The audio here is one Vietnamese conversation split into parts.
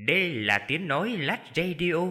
Đây là tiếng nói Lách Radio.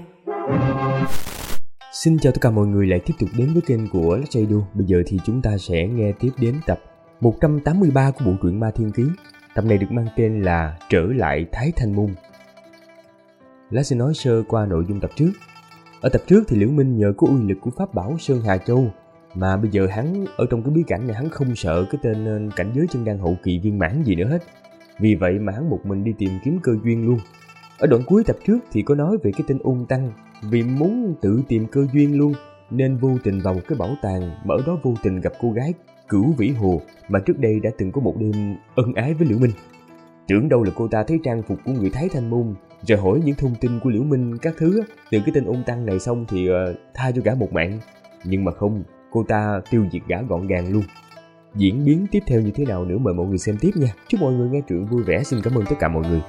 Xin chào tất cả mọi người lại tiếp tục đến với kênh của Lách Radio. Bây giờ thì chúng ta sẽ nghe tiếp đến tập 183 của bộ truyện Ma Thiên Ký. Tập này được mang tên là Trở lại Thái Thanh Môn. Lách sẽ nói sơ qua nội dung tập trước. Ở tập trước thì Liễu Minh nhờ có uy lực của pháp bảo Sơn Hà Châu mà bây giờ hắn ở trong cái bí cảnh này hắn không sợ cái tên cảnh giới chân đan hậu kỳ viên mãn gì nữa hết. Vì vậy mà hắn một mình đi tìm kiếm cơ duyên luôn. Ở đoạn cuối tập trước thì có nói về cái tên Ung Tăng, vì muốn tự tìm cơ duyên luôn nên vô tình vào một cái bảo tàng mà ở đó vô tình gặp cô gái Cửu Vĩ Hồ mà trước đây đã từng có một đêm ân ái với Liễu Minh. Tưởng đâu là cô ta thấy trang phục của người Thái Thanh Môn rồi hỏi những thông tin của Liễu Minh các thứ từ cái tên Ung Tăng này xong thì tha cho gã một mạng. Nhưng mà không, cô ta tiêu diệt gã gọn gàng luôn. Diễn biến tiếp theo như thế nào nữa mời mọi người xem tiếp nha. Chúc mọi người nghe truyện vui vẻ. Xin cảm ơn tất cả mọi người.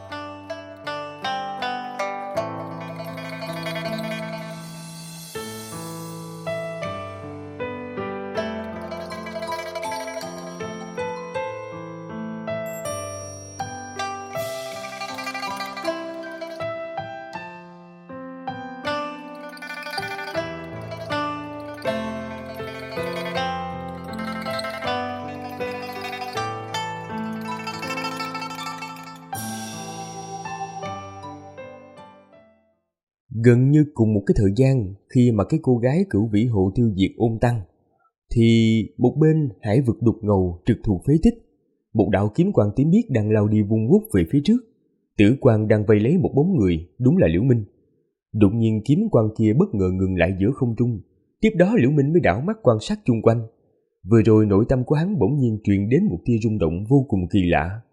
Gần như cùng một cái thời gian khi mà cái cô gái Cửu Vĩ Hộ tiêu diệt Ôn Tăng thì một bên hải vực đục ngầu trực thuộc phế tích, một đạo kiếm quang tím biếc đang lao đi vun vút về phía trước. Tử quang đang vây lấy một bóng người, đúng là Liễu Minh. Đột nhiên kiếm quang kia bất ngờ ngừng lại giữa không trung. Tiếp đó Liễu Minh mới đảo mắt quan sát chung quanh. Vừa rồi nội tâm của hắn bỗng nhiên truyền đến một tia rung động vô cùng kỳ lạ.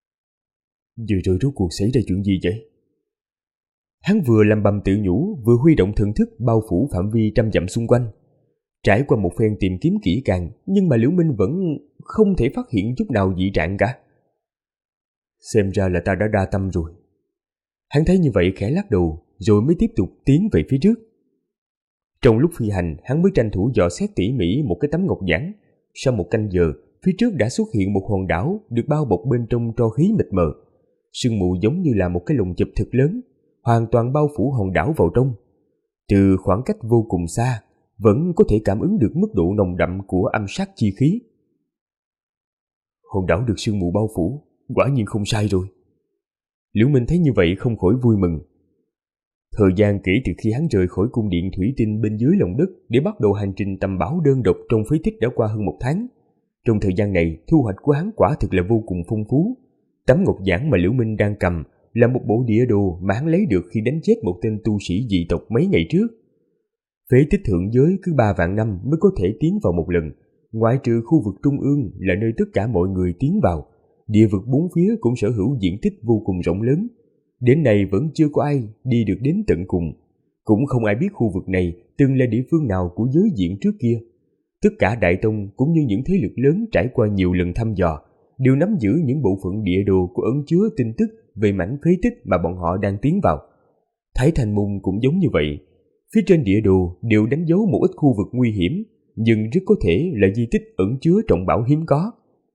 Vừa rồi rốt cuộc xảy ra chuyện gì vậy? Hắn vừa lầm bầm tự nhủ, vừa huy động thần thức bao phủ phạm vi 100 dặm xung quanh. Trải qua một phen tìm kiếm kỹ càng, nhưng mà Liễu Minh vẫn không thể phát hiện chút nào dị trạng cả. Xem ra là ta đã đa tâm rồi. Hắn thấy như vậy khẽ lắc đầu, rồi mới tiếp tục tiến về phía trước. Trong lúc phi hành, hắn mới tranh thủ dò xét tỉ mỉ một cái tấm ngọc giản. Sau một canh giờ, phía trước đã xuất hiện một hòn đảo được bao bọc bên trong tro khí mịt mờ. Sương mù giống như là một cái lồng chụp thật lớn, hoàn toàn bao phủ hòn đảo vào trong. Từ khoảng cách vô cùng xa, vẫn có thể cảm ứng được mức độ nồng đậm của âm sát chi khí. Hòn đảo được sương mù bao phủ, quả nhiên không sai rồi. Liễu Minh thấy như vậy không khỏi vui mừng. Thời gian kể từ khi hắn rời khỏi cung điện thủy tinh bên dưới lòng đất để bắt đầu hành trình tầm bảo đơn độc trong phế tích đã qua hơn 1 tháng. Trong thời gian này, thu hoạch của hắn quả thực là vô cùng phong phú. Tấm ngọc giản mà Liễu Minh đang cầm là một bộ địa đồ mà hắn lấy được khi đánh chết một tên tu sĩ dị tộc mấy ngày trước. Phế tích thượng giới cứ 3 vạn năm mới có thể tiến vào một lần, ngoại trừ khu vực trung ương là nơi tất cả mọi người tiến vào. Địa vực bốn phía cũng sở hữu diện tích vô cùng rộng lớn. Đến nay vẫn chưa có ai đi được đến tận cùng. Cũng không ai biết khu vực này từng là địa phương nào của giới diện trước kia. Tất cả đại tông cũng như những thế lực lớn trải qua nhiều lần thăm dò đều nắm giữ những bộ phận địa đồ của ẩn chứa tin tức về mảnh phế tích mà bọn họ đang tiến vào. Thái Thanh Môn cũng giống như vậy. Phía trên địa đồ đều đánh dấu một ít khu vực nguy hiểm, nhưng rất có thể là di tích ẩn chứa trọng bảo hiếm có.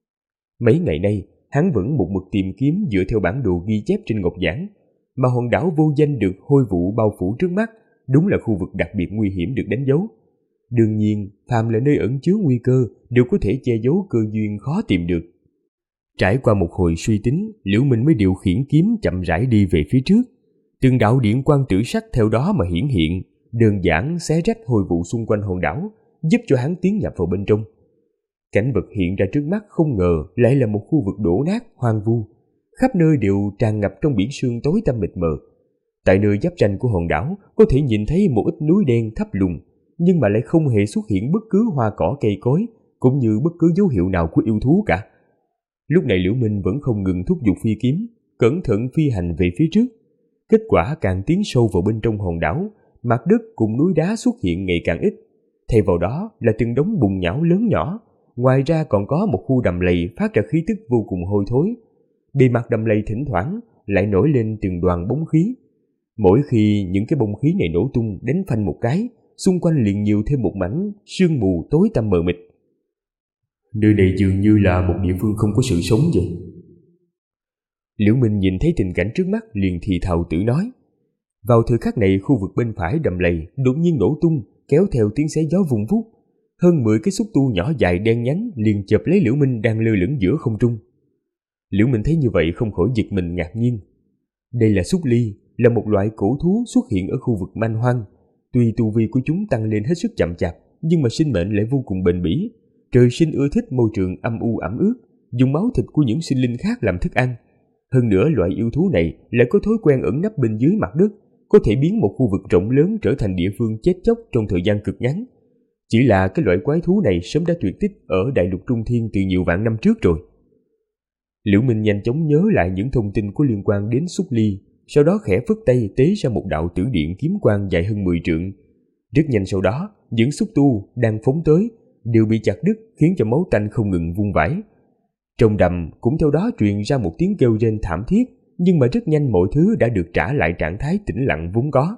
Mấy ngày nay, hắn vẫn một mực tìm kiếm dựa theo bản đồ ghi chép trên ngọc giản, mà hòn đảo vô danh được hôi vụ bao phủ trước mắt đúng là khu vực đặc biệt nguy hiểm được đánh dấu. Đương nhiên, phàm là nơi ẩn chứa nguy cơ đều có thể che giấu cơ duyên khó tìm được. Trải qua một hồi suy tính, Liễu Minh mới điều khiển kiếm chậm rãi đi về phía trước. Từng đạo điện quang tử sắc theo đó mà hiển hiện, đơn giản xé rách hôi vụ xung quanh hòn đảo, giúp cho hắn tiến nhập vào bên trong. Cảnh vật hiện ra trước mắt không ngờ lại là một khu vực đổ nát, hoang vu. Khắp nơi đều tràn ngập trong biển sương tối tăm mịt mờ. Tại nơi giáp ranh của hòn đảo có thể nhìn thấy một ít núi đen thấp lùn, nhưng mà lại không hề xuất hiện bất cứ hoa cỏ cây cối, cũng như bất cứ dấu hiệu nào của yêu thú cả. Lúc này Liễu Minh vẫn không ngừng thúc giục phi kiếm, cẩn thận phi hành về phía trước. Kết quả càng tiến sâu vào bên trong hòn đảo, mặt đất cùng núi đá xuất hiện ngày càng ít. Thay vào đó là từng đống bùn nhão lớn nhỏ. Ngoài ra còn có một khu đầm lầy phát ra khí tức vô cùng hôi thối. Bề mặt đầm lầy thỉnh thoảng lại nổi lên từng đoàn bóng khí. Mỗi khi những cái bông khí này nổ tung đánh phanh một cái, xung quanh liền nhiều thêm một mảnh sương mù tối tăm mờ mịt. Nơi này dường như là một địa phương không có sự sống vậy. Liễu Minh nhìn thấy tình cảnh trước mắt liền thì thào tự nói. Vào thời khắc này, khu vực bên phải đầm lầy đột nhiên nổ tung, kéo theo tiếng xé gió vun vút. Hơn 10 cái xúc tu nhỏ dài đen nhánh liền chộp lấy Liễu Minh đang lơ lửng giữa không trung. Liễu Minh thấy như vậy không khỏi giật mình ngạc nhiên. Đây là xúc ly, là một loại cổ thú xuất hiện ở khu vực man hoang. Tuy tu vi của chúng tăng lên hết sức chậm chạp, nhưng mà sinh mệnh lại vô cùng bền bỉ. Trời sinh ưa thích môi trường âm u ẩm ướt, dùng máu thịt của những sinh linh khác làm thức ăn. Hơn nữa, loại yêu thú này lại có thói quen ẩn nấp bên dưới mặt đất, có thể biến một khu vực rộng lớn trở thành địa phương chết chóc trong thời gian cực ngắn. Chỉ là cái loại quái thú này sớm đã tuyệt tích ở đại lục Trung Thiên từ nhiều vạn năm trước rồi. Liễu Minh nhanh chóng nhớ lại những thông tin có liên quan đến xúc ly, sau đó khẽ phất tay tế ra một đạo tử điện kiếm quang dài hơn 10 trượng. Rất nhanh sau đó, những xúc tu đang phóng tới đều bị chặt đứt, khiến cho máu tanh không ngừng vung vãi. Trong đầm cũng theo đó truyền ra một tiếng kêu rên thảm thiết, nhưng mà rất nhanh mọi thứ đã được trả lại trạng thái tĩnh lặng vốn có.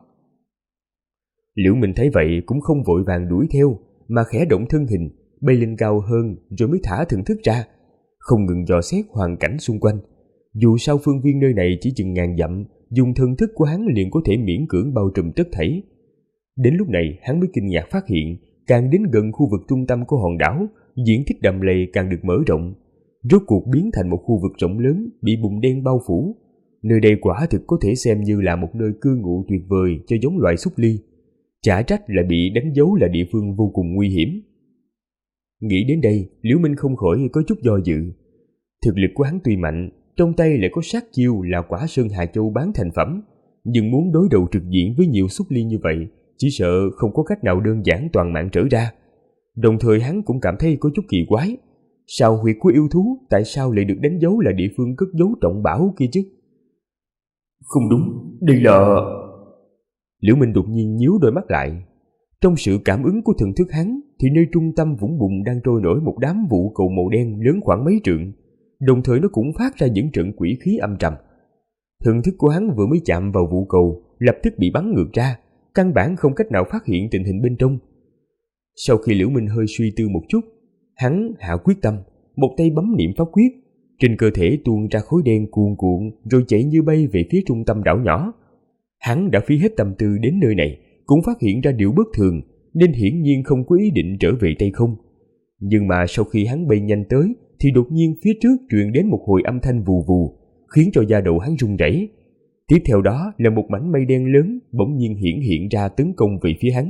Liễu Minh thấy vậy cũng không vội vàng đuổi theo, mà khẽ động thân hình, bay lên cao hơn rồi mới thả thần thức ra, không ngừng dò xét hoàn cảnh xung quanh. Dù sao phương viên nơi này chỉ chừng ngàn dặm, dùng thần thức của hắn liền có thể miễn cưỡng bao trùm tất thảy. Đến lúc này hắn mới kinh ngạc phát hiện, càng đến gần khu vực trung tâm của hòn đảo, diện tích đầm lầy càng được mở rộng, rốt cuộc biến thành một khu vực rộng lớn bị bùn đen bao phủ. Nơi đây quả thực có thể xem như là một nơi cư ngụ tuyệt vời cho giống loài xúc ly. Chả trách lại bị đánh dấu là địa phương vô cùng nguy hiểm. Nghĩ đến đây, Liễu Minh không khỏi có chút do dự. Thực lực của hắn tuy mạnh, trong tay lại có sát chiêu là quả Sơn Hà Châu bán thành phẩm, nhưng muốn đối đầu trực diện với nhiều xúc ly như vậy, chỉ sợ không có cách nào đơn giản toàn mạng trở ra. Đồng thời hắn cũng cảm thấy có chút kỳ quái. Sao huyệt của yêu thú tại sao lại được đánh dấu là địa phương cất giấu trọng bảo kia chứ? Không đúng, đây là... Liễu Minh đột nhiên nhíu đôi mắt lại. Trong sự cảm ứng của thần thức hắn, thì nơi trung tâm vũng bùn đang trôi nổi một đám vụ cầu màu đen lớn khoảng mấy trượng, đồng thời nó cũng phát ra những trận quỷ khí âm trầm. Thần thức của hắn vừa mới chạm vào vụ cầu, lập tức bị bắn ngược ra, căn bản không cách nào phát hiện tình hình bên trong. Sau khi Liễu Minh hơi suy tư một chút, hắn hạ quyết tâm, một tay bấm niệm pháp quyết, trên cơ thể tuôn ra khối đen cuồn cuộn rồi chạy như bay về phía trung tâm đảo nhỏ. Hắn đã phí hết tâm tư đến nơi này, cũng phát hiện ra điều bất thường, nên hiển nhiên không có ý định trở về tay không. Nhưng mà sau khi hắn bay nhanh tới, thì đột nhiên phía trước truyền đến một hồi âm thanh vù vù, khiến cho da đầu hắn run rẩy. Tiếp theo đó là một mảnh mây đen lớn bỗng nhiên hiện ra tấn công về phía hắn.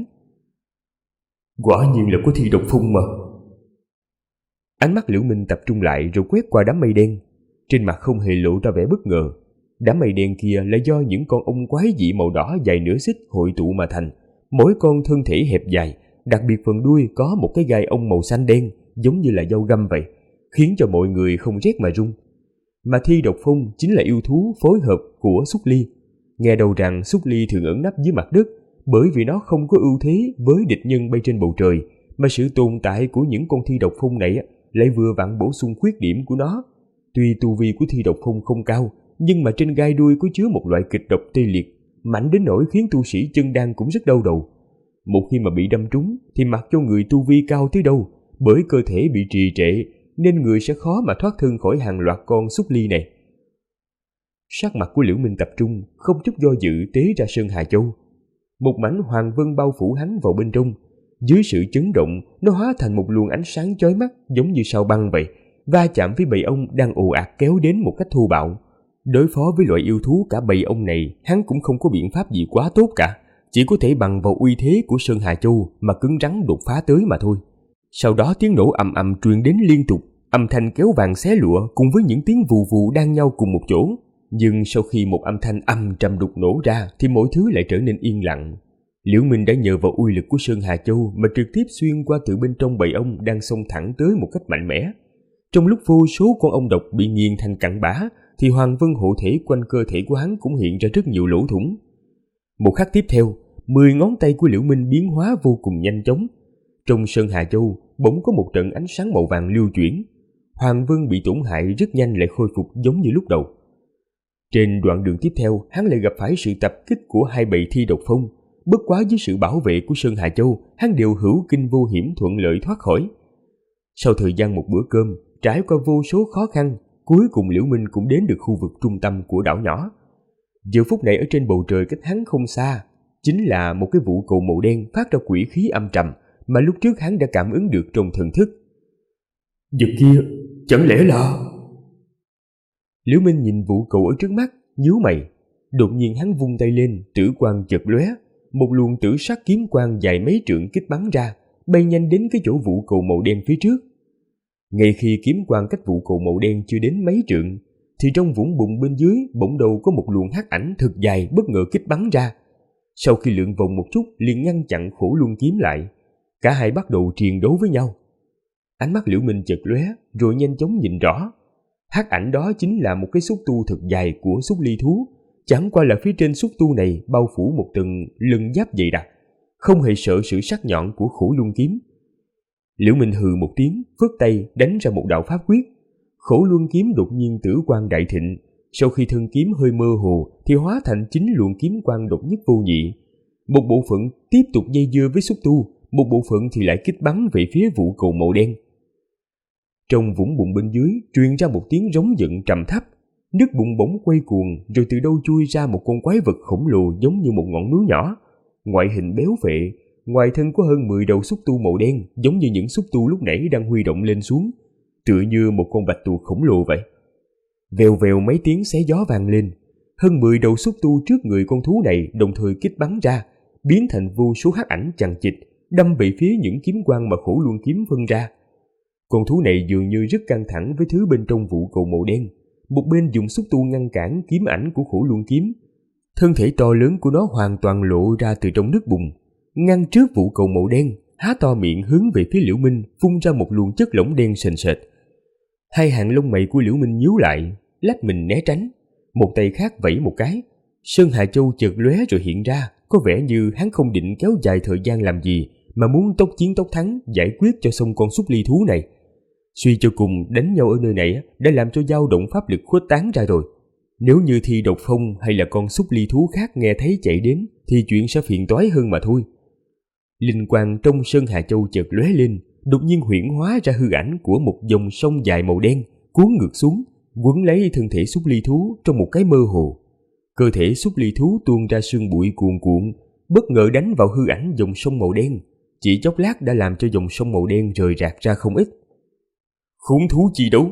Quả nhiên là có thi độc phun mà. Ánh mắt Liễu Minh tập trung lại rồi quét qua đám mây đen, trên mặt không hề lộ ra vẻ bất ngờ. Đám mây đen kia là do những con ong quái dị màu đỏ dài nửa xích hội tụ mà thành, mỗi con thân thể hẹp dài, đặc biệt phần đuôi có một cái gai ong màu xanh đen giống như là dao găm vậy, khiến cho mọi người không rét mà run. Mà thi độc phong chính là yêu thú phối hợp của xúc ly. Nghe đầu rằng xúc ly thường ẩn nấp dưới mặt đất, bởi vì nó không có ưu thế với địch nhân bay trên bầu trời, mà sự tồn tại của những con thi độc phong này lại vừa vặn bổ sung khuyết điểm của nó. Tuy tu vi của thi độc phong không cao, nhưng mà trên gai đuôi có chứa một loại kịch độc tê liệt, mạnh đến nỗi khiến tu sĩ chân đan cũng rất đau đầu. Một khi mà bị đâm trúng thì mặc cho người tu vi cao tới đâu, bởi cơ thể bị trì trệ nên người sẽ khó mà thoát thân khỏi hàng loạt con xúc ly này. Sắc mặt của Liễu Minh tập trung, không chút do dự tế ra Sơn Hà Châu. Một mảnh hoàng vân bao phủ hắn vào bên trong. Dưới sự chấn động, nó hóa thành một luồng ánh sáng chói mắt giống như sao băng vậy, va chạm với bầy ong đang ồ ạt kéo đến một cách thô bạo. Đối phó với loại yêu thú cả bầy ong này, hắn cũng không có biện pháp gì quá tốt cả, chỉ có thể bằng vào uy thế của Sơn Hà Châu mà cứng rắn đột phá tới mà thôi. Sau đó tiếng nổ ầm ầm truyền đến liên tục, âm thanh kéo vàng xé lụa cùng với những tiếng vù vù đan nhau cùng một chỗ. Nhưng sau khi một âm thanh âm trầm đục nổ ra thì mọi thứ lại trở nên yên lặng. Liễu Minh đã nhờ vào uy lực của Sơn Hà Châu mà trực tiếp xuyên qua từ bên trong bầy ong đang xông thẳng tới một cách mạnh mẽ. Trong lúc vô số con ong độc bị nghiền thành cặn bã, thì hoàng vân hộ thể quanh cơ thể của hắn cũng hiện ra rất nhiều lỗ thủng. Một khắc tiếp theo, 10 ngón tay của Liễu Minh biến hóa vô cùng nhanh chóng. Trong Sơn Hà Châu bỗng có một trận ánh sáng màu vàng lưu chuyển. Hoàng vân bị tổn hại rất nhanh lại khôi phục giống như lúc đầu. Trên đoạn đường tiếp theo, hắn lại gặp phải sự tập kích của hai bầy thi độc phong. Bất quá dưới sự bảo vệ của Sơn Hà Châu, hắn đều hữu kinh vô hiểm thuận lợi thoát khỏi. Sau thời gian một bữa cơm, trải qua vô số khó khăn, cuối cùng Liễu Minh cũng đến được khu vực trung tâm của đảo nhỏ. Giờ phút này ở trên bầu trời cách hắn không xa, chính là một cái vụ cầu màu đen phát ra quỷ khí âm trầm mà lúc trước hắn đã cảm ứng được trong thần thức. Vật kia, chẳng lẽ là... Liễu Minh nhìn vụ cầu ở trước mắt, nhíu mày. Đột nhiên hắn vung tay lên, tử quang chợt lóe, một luồng tử sắc kiếm quang dài mấy trượng kích bắn ra, bay nhanh đến cái chỗ vụ cầu màu đen phía trước. Ngay khi kiếm quang cách vụ cầu màu đen chưa đến mấy trượng, thì trong vũng bùn bên dưới bỗng đầu có một luồng hắc ảnh thật dài bất ngờ kích bắn ra. Sau khi lượn vòng một chút liền ngăn chặn Khổ Luân kiếm lại. Cả hai bắt đầu triền đấu với nhau. Ánh mắt Liễu Minh chợt lóe rồi nhanh chóng nhìn rõ. Hắc ảnh đó chính là một cái xúc tu thật dài của xúc ly thú. Chẳng qua là phía trên xúc tu này bao phủ một tầng lân giáp dày đặc, không hề sợ sự sắc nhọn của Khổ Luân kiếm. Liễu Minh hừ một tiếng, phất tay đánh ra một đạo pháp quyết. Khổ Luân kiếm đột nhiên tử quang đại thịnh, sau khi thân kiếm hơi mơ hồ thì hóa thành 9 luồng kiếm quang độc nhất vô nhị. Một bộ phận tiếp tục dây dưa với xúc tu, một bộ phận thì lại kích bắn về phía vụ cầu màu đen. Trong vũng bùn bên dưới truyền ra một tiếng rống giận trầm thấp, nước bùn bỗng quay cuồng, rồi từ đâu chui ra một con quái vật khổng lồ giống như một ngọn núi nhỏ, ngoại hình béo phệ, ngoài thân có hơn 10 đầu xúc tu màu đen, giống như những xúc tu lúc nãy đang huy động lên xuống, tựa như một con bạch tuộc khổng lồ vậy. Vèo vèo mấy tiếng xé gió vang lên, hơn 10 đầu xúc tu trước người con thú này đồng thời kích bắn ra, biến thành vô số hắc ảnh chằng chịt, đâm về phía những kiếm quang mà Khổ Luân kiếm phân ra. Con thú này dường như rất căng thẳng với thứ bên trong vụ cầu màu đen, một bên dùng xúc tu ngăn cản kiếm ảnh của Khổ Luân kiếm. Thân thể to lớn của nó hoàn toàn lộ ra từ trong nước bùn, ngăn trước vụ cầu màu đen, há to miệng hướng về phía Liễu Minh, phun ra một luồng chất lỏng đen sền sệt. Hai hàng lông mày của Liễu Minh nhíu lại, lách mình né tránh. Một tay khác vẫy một cái, Sơn Hà Châu chợt lóe rồi hiện ra, có vẻ như hắn không định kéo dài thời gian làm gì, mà muốn tốc chiến tốc thắng giải quyết cho xong con xúc ly thú này. Suy cho cùng đánh nhau ở nơi này đã làm cho dao động pháp lực khuếch tán ra rồi. Nếu như Thi Độc Phong hay là con xúc ly thú khác nghe thấy chạy đến thì chuyện sẽ phiền toái hơn mà thôi. Linh quang trong Sơn Hà Châu chợt lóe lên, đột nhiên huyễn hóa ra hư ảnh của một dòng sông dài màu đen cuốn ngược xuống, quấn lấy thân thể xúc ly thú trong một cái mơ hồ. Cơ thể xúc ly thú tuôn ra sương bụi cuồn cuộn, bất ngờ đánh vào hư ảnh dòng sông màu đen, chỉ chốc lát đã làm cho dòng sông màu đen rời rạc ra không ít. Khốn thú chi đấu!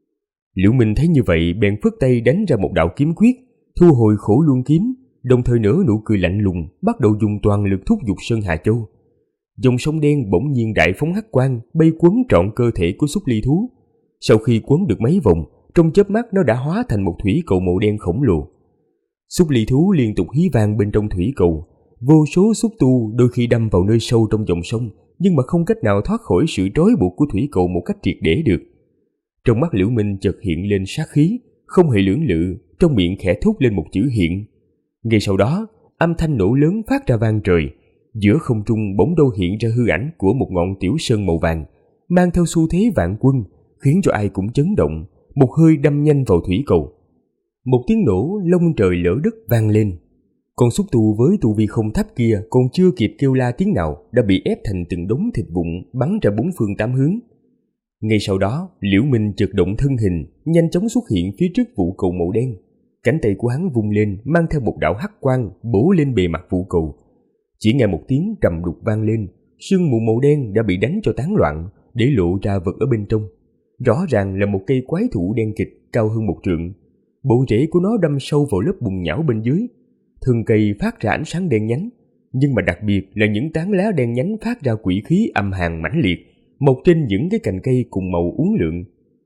Liễu Minh thấy như vậy bèn phất tay đánh ra một đạo kiếm quyết, thu hồi Khổ Luân kiếm, đồng thời nở nụ cười lạnh lùng, bắt đầu dùng toàn lực thúc giục Sơn Hà Châu. Dòng sông đen bỗng nhiên đại phóng hắc quang, bay quấn trọn cơ thể của xúc ly thú. Sau khi quấn được mấy vòng, trong chớp mắt nó đã hóa thành một thủy cầu màu đen khổng lồ. Xúc ly thú liên tục hí vang bên trong thủy cầu, vô số xúc tu đôi khi đâm vào nơi sâu trong dòng sông, nhưng mà không cách nào thoát khỏi sự trói buộc của thủy cầu một cách triệt để được. Trong mắt Liễu Minh chợt hiện lên sát khí, không hề lưỡng lự, trong miệng khẽ thốt lên một chữ hiện. Ngay sau đó, âm thanh nổ lớn phát ra vang trời, giữa không trung bỗng đâu hiện ra hư ảnh của một ngọn tiểu sơn màu vàng, mang theo xu thế vạn quân, khiến cho ai cũng chấn động, một hơi đâm nhanh vào thủy cầu. Một tiếng nổ lông trời lỡ đất vang lên. Con xúc tu với tu vi không thấp kia còn chưa kịp kêu la tiếng nào đã bị ép thành từng đống thịt vụn bắn ra bốn phương tám hướng. Ngay sau đó, Liễu Minh chợt động thân hình, nhanh chóng xuất hiện phía trước vụ cầu màu đen. Cánh tay của hắn vung lên, mang theo một đạo hắc quang bổ lên bề mặt vụ cầu. Chỉ nghe một tiếng trầm đục vang lên, sương mù màu đen đã bị đánh cho tán loạn, để lộ ra vật ở bên trong. Rõ ràng là một cây quái thụ đen kịt cao hơn 1 trượng. Bộ rễ của nó đâm sâu vào lớp bùn nhão bên dưới. Thân cây phát ra ánh sáng đen nhánh, nhưng mà đặc biệt là những tán lá đen nhánh phát ra quỷ khí âm hàn mãnh liệt, mọc trên những cái cành cây cùng màu uốn lượn.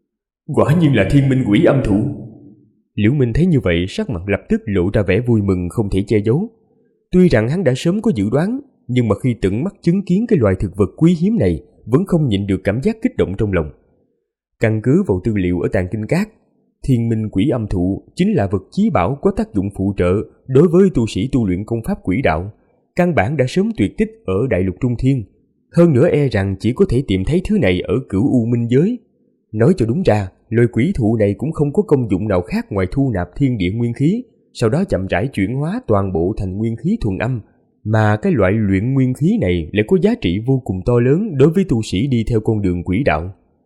Quả nhiên là thiên minh quỷ âm thụ. Liễu Minh thấy như vậy, sắc mặt lập tức lộ ra vẻ vui mừng không thể che giấu. Tuy rằng hắn đã sớm có dự đoán, nhưng mà khi tận mắt chứng kiến cái loài thực vật quý hiếm này, vẫn không nhịn được cảm giác kích động trong lòng. Căn cứ vào tư liệu ở Tàng Kinh Các, thiên minh quỷ âm thụ chính là vật chí bảo có tác dụng phụ trợ đối với tu sĩ tu luyện công pháp quỷ đạo, căn bản đã sớm tuyệt tích ở đại lục Trung Thiên. Hơn nữa e rằng chỉ có thể tìm thấy thứ này ở Cửu U Minh giới. Nói cho đúng ra, loài quỷ thụ này cũng không có công dụng nào khác ngoài thu nạp thiên địa nguyên khí, sau đó chậm rãi chuyển hóa toàn bộ thành nguyên khí thuần âm, mà cái loại luyện nguyên khí này lại có giá trị vô cùng to lớn đối với tu sĩ đi theo con đường quỷ đạo.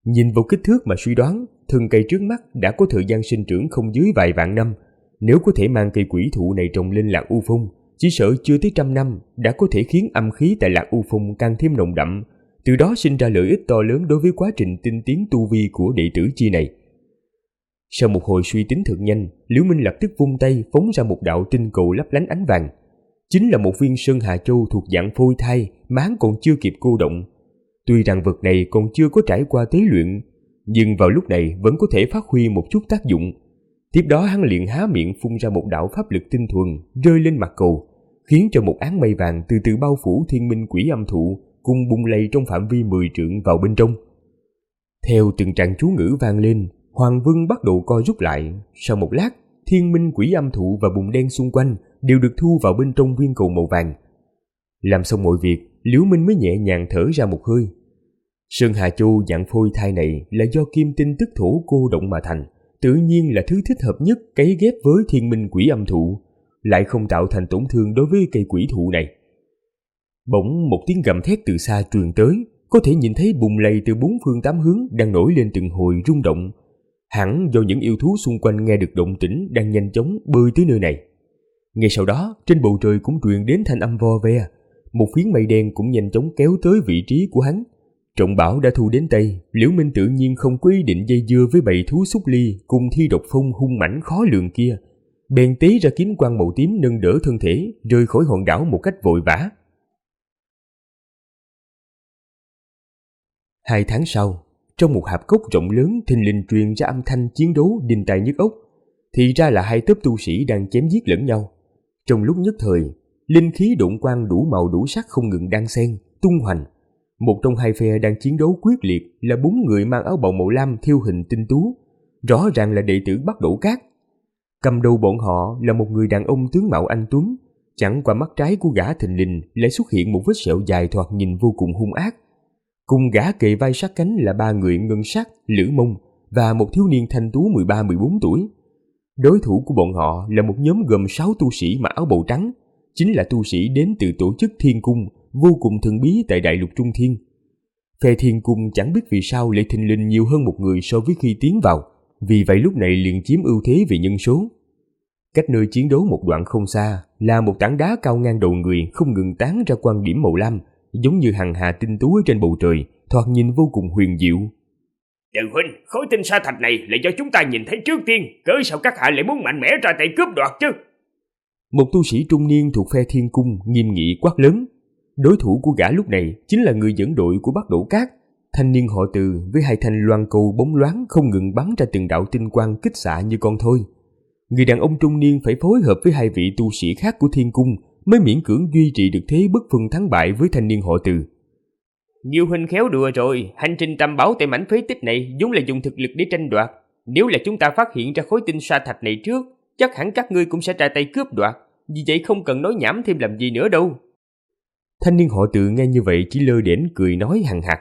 Nhìn vào kích thước mà suy đoán, thân cây trước mắt đã có thời gian sinh trưởng không dưới vài vạn năm. Nếu có thể mang cây quỷ thụ này trồng lên Lạc U Phong, chỉ sợ chưa tới 100 năm đã có thể khiến âm khí tại Lạc U Phong càng thêm nồng đậm, từ đó sinh ra lợi ích to lớn đối với quá trình tinh tiến tu vi của đệ tử chi này. Sau một hồi suy tính thật nhanh, Liễu Minh lập tức vung tay phóng ra một đạo tinh cầu lấp lánh ánh vàng. Chính là một viên Sơn Hà Châu thuộc dạng phôi thai mà hắn còn chưa kịp cô động. Tuy rằng vật này còn chưa có trải qua tế luyện, nhưng vào lúc này vẫn có thể phát huy một chút tác dụng. Tiếp đó hắn liền há miệng phun ra một đạo pháp lực tinh thuần rơi lên mặt cầu, khiến cho một áng mây vàng từ từ bao phủ Thiên Minh Quỷ Âm Thụ cùng bùng lầy trong phạm vi 10 trượng vào bên trong. Theo từng tràng chú ngữ vang lên, Hoàng Vân bắt đầu co rút lại. Sau một lát, Thiên Minh Quỷ Âm Thụ và bùn đen xung quanh đều được thu vào bên trong viên cầu màu vàng. Làm xong mọi việc, Liễu Minh mới nhẹ nhàng thở ra một hơi. Sơn Hà Châu dạng phôi thai này là do kim tinh tức thổ cô động mà thành, tự nhiên là thứ thích hợp nhất cấy ghép với Thiên Minh Quỷ Âm Thụ, lại không tạo thành tổn thương đối với cây quỷ thụ này. Bỗng một tiếng gầm thét từ xa truyền tới, có thể nhìn thấy bùn lầy từ 4 phương 8 hướng đang nổi lên từng hồi rung động. Hẳn do những yêu thú xung quanh nghe được động tĩnh đang nhanh chóng bơi tới nơi này. Ngay sau đó, trên bầu trời cũng truyền đến thanh âm vo ve, một phiến mây đen cũng nhanh chóng kéo tới vị trí của hắn. Trọng bảo đã thu đến tay, Liễu Minh tự nhiên không có ý định dây dưa với bầy thú xúc ly cùng thi độc phong hung mãnh khó lường kia, bèn tế ra kiếm quang màu tím nâng đỡ thân thể rời khỏi hòn đảo một cách vội vã. 2 tháng sau, trong một hạp cốc rộng lớn thình lình truyền ra âm thanh chiến đấu đinh tai nhức óc. Thì ra là 2 tớp tu sĩ đang chém giết lẫn nhau. Trong lúc nhất thời, linh khí độn quang đủ màu đủ sắc không ngừng đan xen, tung hoành. Một trong 2 phe đang chiến đấu quyết liệt là 4 người mang áo bào màu lam thiêu hình tinh tú, rõ ràng là đệ tử Bắc Đổ Cát. Cầm đầu bọn họ là một người đàn ông tướng mạo anh tuấn, chẳng qua mắt trái của gã thình lình lại xuất hiện một vết sẹo dài thoạt nhìn vô cùng hung ác. Cùng gã kề vai sát cánh là 3 người ngân sắc, lữ mông và một thiếu niên thanh tú 13-14 tuổi. Đối thủ của bọn họ là một nhóm gồm 6 tu sĩ mặc áo bào trắng, chính là tu sĩ đến từ tổ chức Thiên Cung, vô cùng thần bí tại Đại Lục Trung Thiên. Phe Thiên Cung chẳng biết vì sao lại thình lình nhiều hơn một người so với khi tiến vào, vì vậy lúc này liền chiếm ưu thế về nhân số. Cách nơi chiến đấu một đoạn không xa là một tảng đá cao ngang đầu người không ngừng tán ra quang điểm màu lam, giống như hằng hà tinh tú ở trên bầu trời, thoạt nhìn vô cùng huyền diệu. Trừ huynh, khối tinh sa thạch này là do chúng ta nhìn thấy trước tiên, cớ sao các hạ lại muốn mạnh mẽ ra tay cướp đoạt chứ? Một tu sĩ trung niên thuộc phe Thiên Cung nghiêm nghị quát lớn. Đối thủ của gã lúc này chính là người dẫn đội của Bắc Đổ Cát, thanh niên họ Từ với 2 thanh loan cầu bóng loáng không ngừng bắn ra từng đạo tinh quang kích xạ như con thoi. Người đàn ông trung niên phải phối hợp với 2 vị tu sĩ khác của Thiên Cung mới miễn cưỡng duy trì được thế bất phân thắng bại với thanh niên họ Từ. Diêu huynh khéo đùa rồi, hành trình tam bảo tại mảnh phế tích này vốn là dùng thực lực để tranh đoạt. Nếu là chúng ta phát hiện ra khối tinh sa thạch này trước, chắc hẳn các ngươi cũng sẽ ra tay cướp đoạt, vì vậy không cần nói nhảm thêm làm gì nữa đâu. Thanh niên họ Từ nghe như vậy chỉ lơ đễnh cười nói hằng hặc.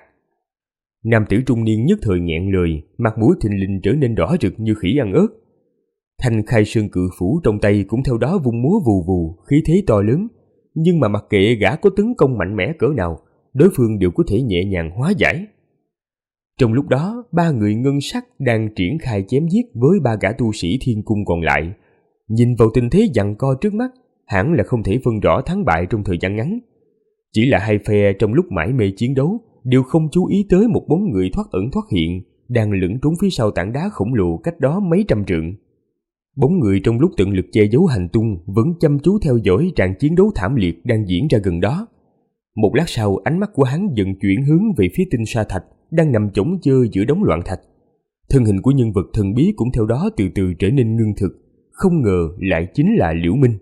Nam tử trung niên nhất thời nghẹn lời, mặt mũi thình lình trở nên đỏ rực như khỉ ăn ớt. Thanh khai sơn cự phủ trong tay cũng theo đó vung múa vù vù, khí thế to lớn, nhưng mà mặc kệ gã có tấn công mạnh mẽ cỡ nào, đối phương đều có thể nhẹ nhàng hóa giải. Trong lúc đó, 3 người ngân sắc đang triển khai chém giết với 3 gã tu sĩ Thiên Cung còn lại. Nhìn vào tình thế giằng co trước mắt, hẳn là không thể phân rõ thắng bại trong thời gian ngắn. Chỉ là 2 phe trong lúc mải mê chiến đấu đều không chú ý tới một bóng người thoát ẩn thoát hiện đang lẫn trốn phía sau tảng đá khổng lồ cách đó mấy trăm trượng. Bóng người trong lúc tận lực che giấu hành tung vẫn chăm chú theo dõi trận chiến đấu thảm liệt đang diễn ra gần đó. Một lát sau, ánh mắt của hắn dần chuyển hướng về phía tinh sa thạch đang nằm chỗng chơ giữa đống loạn thạch. Thân hình của nhân vật thần bí cũng theo đó từ từ trở nên ngưng thực, không ngờ lại chính là Liễu Minh.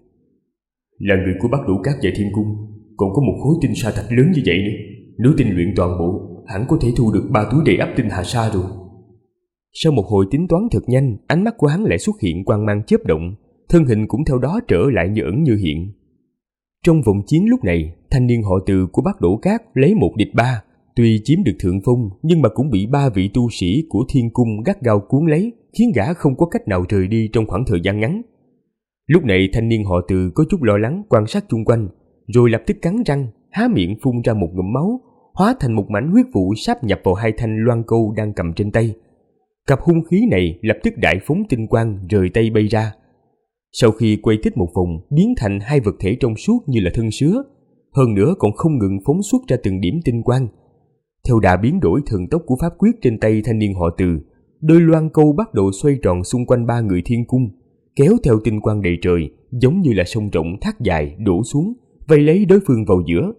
Là người của Bắc Đổ Cát và Thiên Cung, còn có một khối tinh sa thạch lớn như vậy nữa. Nếu tinh luyện toàn bộ, hẳn có thể thu được 3 túi đầy ắp tinh hà sa rồi. Sau một hồi tính toán thật nhanh, ánh mắt của hắn lại xuất hiện quang mang chớp động, thân hình cũng theo đó trở lại như ẩn như hiện. Trong vòng chiến lúc này, thanh niên họ Từ của Bắc Đổ Cát lấy 1 địch 3, tuy chiếm được thượng phong nhưng mà cũng bị 3 vị tu sĩ của Thiên Cung gắt gao cuốn lấy, khiến gã không có cách nào rời đi trong khoảng thời gian ngắn. Lúc này thanh niên họ Từ có chút lo lắng quan sát chung quanh, rồi lập tức cắn răng, há miệng phun ra một ngụm máu, hóa thành một mảnh huyết vụ sáp nhập vào hai thanh loan câu đang cầm trên tay. Cặp hung khí này lập tức đại phóng tinh quang rời tay bay ra. Sau khi quay kích một vòng, biến thành hai vật thể trong suốt như là thân sứa, hơn nữa còn không ngừng phóng xuất ra từng điểm tinh quang. Theo đà biến đổi thần tốc của pháp quyết trên tay thanh niên họ Từ, đôi loan câu bắt đầu xoay tròn xung quanh ba người thiên cung, kéo theo tinh quang đầy trời, giống như là sông rộng thác dài đổ xuống, vây lấy đối phương vào giữa.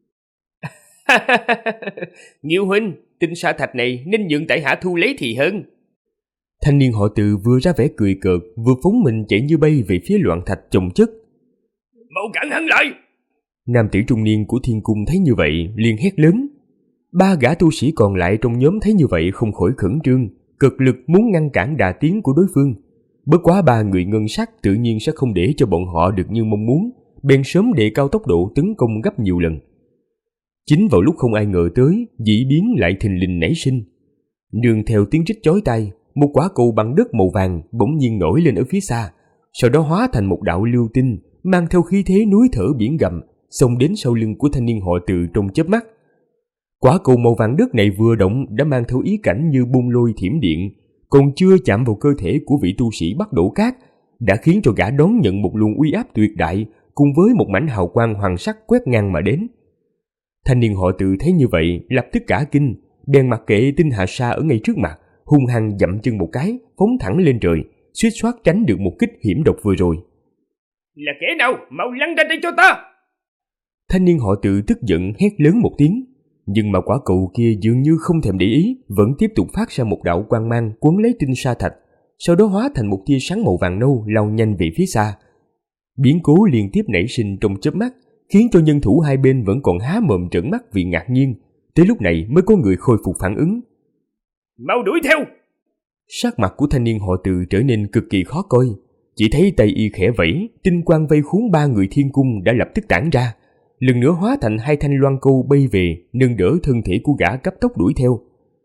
Nghiêu huynh, tinh sa thạch này nên nhượng tại hạ thu lấy thì hơn. Thanh niên họ Từ vừa ra vẻ cười cợt, vừa phóng mình chạy như bay về phía loạn thạch chồng chất. Mau cản hắn lại! Nam tử trung niên của thiên cung thấy như vậy liền hét lớn. Ba gã tu sĩ còn lại trong nhóm thấy như vậy không khỏi khẩn trương, cực lực muốn ngăn cản đà tiến của đối phương. Bất quá ba người ngân sắc tự nhiên sẽ không để cho bọn họ được như mong muốn, bèn sớm đề cao tốc độ tấn công gấp nhiều lần. Chính vào lúc không ai ngờ tới, dị biến lại thình lình nảy sinh. Nương theo tiếng rít chói tai, một quả cầu bằng đất màu vàng bỗng nhiên nổi lên ở phía xa, sau đó hóa thành một đạo lưu tinh, mang theo khí thế núi thở biển gầm, xông đến sau lưng của thanh niên họ Từ trong chớp mắt. Quả cầu màu vàng đất này vừa động đã mang theo ý cảnh như bung lôi thiểm điện, còn chưa chạm vào cơ thể của vị tu sĩ Bắc Đổ Cát, đã khiến cho gã đón nhận một luồng uy áp tuyệt đại, cùng với một mảnh hào quang hoàng sắc quét ngang mà đến. Thanh niên họ Từ thấy như vậy, lập tức cả kinh, bèn mặc kệ tinh hà sa ở ngay trước mặt, hung hăng dậm chân một cái, phóng thẳng lên trời, suýt soát tránh được một kích hiểm độc vừa rồi. Là kẻ nào? Mau lăn ra đây cho ta! Thanh niên họ Từ tức giận hét lớn một tiếng, nhưng mà quả cầu kia dường như không thèm để ý, vẫn tiếp tục phát ra một đạo quang mang cuốn lấy tinh sa thạch, sau đó hóa thành một tia sáng màu vàng nâu lao nhanh về phía xa. Biến cố liên tiếp nảy sinh trong chớp mắt, khiến cho nhân thủ hai bên vẫn còn há mồm trợn mắt vì ngạc nhiên. Tới lúc này mới có người khôi phục phản ứng. Mau đuổi theo! Sắc mặt của thanh niên họ Từ trở nên cực kỳ khó coi. Chỉ thấy tay y khẽ vẫy, tinh quang vây khốn ba người thiên cung đã lập tức tản ra, lần nữa hóa thành hai thanh loan câu bay về, nâng đỡ thân thể của gã cấp tốc đuổi theo.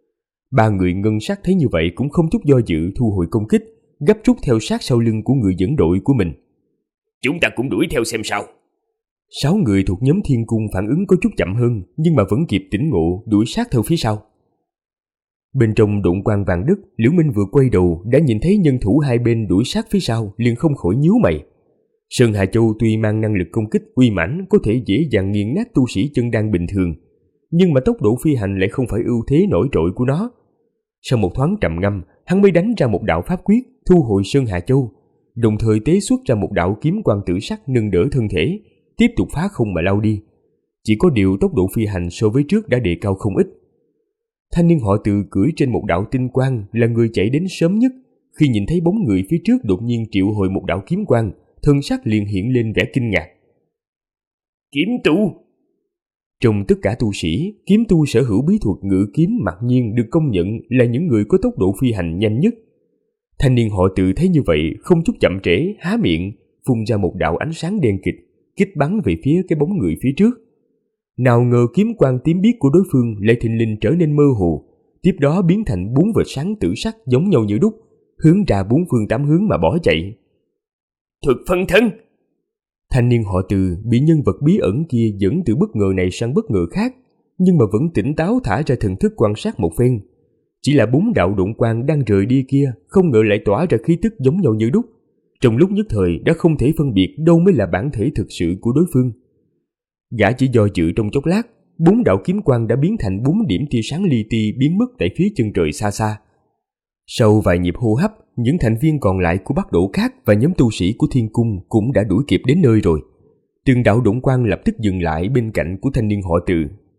Ba người ngân sắc thấy như vậy cũng không chút do dự thu hồi công kích, gấp rút theo sát sau lưng của người dẫn đội của mình. Chúng ta cũng đuổi theo xem sao. 6 người thuộc nhóm thiên cung phản ứng có chút chậm hơn, nhưng mà vẫn kịp tỉnh ngộ, đuổi sát theo phía sau. Bên trong độn quang vàng đất, Liễu Minh vừa quay đầu đã nhìn thấy nhân thủ hai bên đuổi sát phía sau, liền không khỏi nhíu mày. Sơn Hà Châu tuy mang năng lực công kích uy mãnh, có thể dễ dàng nghiền nát tu sĩ chân đan bình thường, nhưng mà tốc độ phi hành lại không phải ưu thế nổi trội của nó. Sau một thoáng trầm ngâm, hắn mới đánh ra một đạo pháp quyết, thu hồi Sơn Hà Châu, đồng thời tế xuất ra một đạo kiếm quang tử sắc nâng đỡ thân thể, tiếp tục phá không mà lao đi. Chỉ có điều tốc độ phi hành so với trước đã đề cao không ít. Thanh niên họ Từ cưỡi trên một đạo tinh quang là người chạy đến sớm nhất, khi nhìn thấy bóng người phía trước đột nhiên triệu hồi một đạo kiếm quang, thân sắc liền hiện lên vẻ kinh ngạc. Kiếm tu! Trong tất cả tu sĩ, kiếm tu sở hữu bí thuật ngự kiếm mặc nhiên được công nhận là những người có tốc độ phi hành nhanh nhất. Thanh niên họ Từ thấy như vậy, không chút chậm trễ, há miệng, phun ra một đạo ánh sáng đen kịt, kích bắn về phía cái bóng người phía trước. Nào ngờ kiếm quang tím biếc của đối phương lại thình lình trở nên mơ hồ, tiếp đó biến thành 4 vệt sáng tử sắc giống nhau như đúc, hướng ra 4 phương 8 hướng mà bỏ chạy. Thuật phân thân! Thanh niên họ Từ bị nhân vật bí ẩn kia dẫn từ bất ngờ này sang bất ngờ khác, nhưng mà vẫn tỉnh táo thả ra thần thức quan sát một phen. Chỉ là 4 đạo độn quang đang rời đi kia không ngờ lại tỏa ra khí tức giống nhau như đúc. Trong lúc nhất thời đã không thể phân biệt đâu mới là bản thể thực sự của đối phương. Gã chỉ do dự trong chốc lát, 4 đạo kiếm quang đã biến thành 4 điểm tia sáng li ti biến mất tại phía chân trời xa xa. Sau vài nhịp hô hấp, những thành viên còn lại của Bắc Đổ Cát và nhóm tu sĩ của Thiên Cung cũng đã đuổi kịp đến nơi rồi. Từng đạo độn quang lập tức dừng lại bên cạnh của thanh niên họ Từ.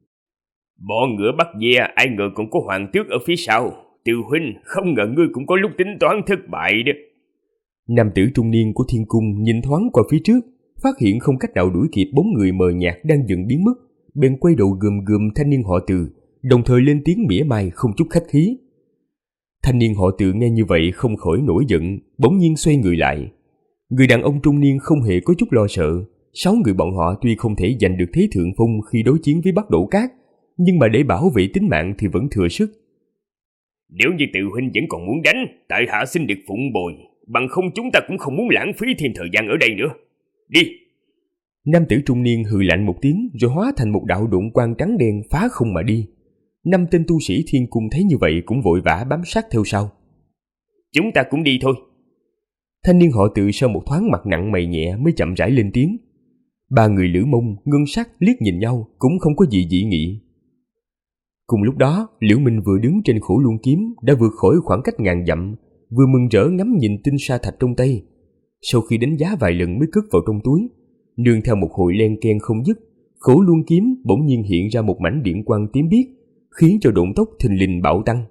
Bọn ngựa bắt ve, ai ngờ còn có Hoàng Tước ở phía sau. Từ huynh, không ngờ ngươi cũng có lúc tính toán thất bại đó. Nam tử trung niên của Thiên Cung nhìn thoáng qua phía trước, phát hiện không cách nào đuổi kịp bóng người mờ nhạt đang dần biến mất, bèn quay đầu gườm gườm thanh niên họ Từ, đồng thời lên tiếng mỉa mai không chút khách khí. Thanh niên họ Từ nghe như vậy không khỏi nổi giận, bỗng nhiên xoay người lại. Người đàn ông trung niên không hề có chút lo sợ. 6 người bọn họ tuy không thể giành được thế thượng phong khi đối chiến với Bắc Đổ Cát, nhưng mà để bảo vệ tính mạng thì vẫn thừa sức. Nếu như Từ huynh vẫn còn muốn đánh, tại hạ xin được phụng bồi, bằng không chúng ta cũng không muốn lãng phí thêm thời gian ở đây nữa. Đi! Nam tử trung niên hừ lạnh một tiếng rồi hóa thành một đạo độn quang trắng đen phá không mà đi. 5 tên tu sĩ thiên cung thấy như vậy cũng vội vã bám sát theo sau. Chúng ta cũng đi thôi. Thanh niên họ Tự sau một thoáng mặt nặng mày nhẹ mới chậm rãi lên tiếng. 3 người Lữ Mông, Ngân Sắc liếc nhìn nhau cũng không có gì dị nghị. Cùng lúc đó, Liễu Minh vừa đứng trên Khổ Luân kiếm đã vượt khỏi khoảng cách ngàn dặm, vừa mừng rỡ ngắm nhìn tinh sa thạch trong tay. Sau khi đánh giá vài lần mới cất vào trong túi, nương theo một hồi len ken không dứt, Khổ Luân kiếm bỗng nhiên hiện ra một mảnh điện quang tím biếc, khiến cho độn tốc thình lình bạo tăng.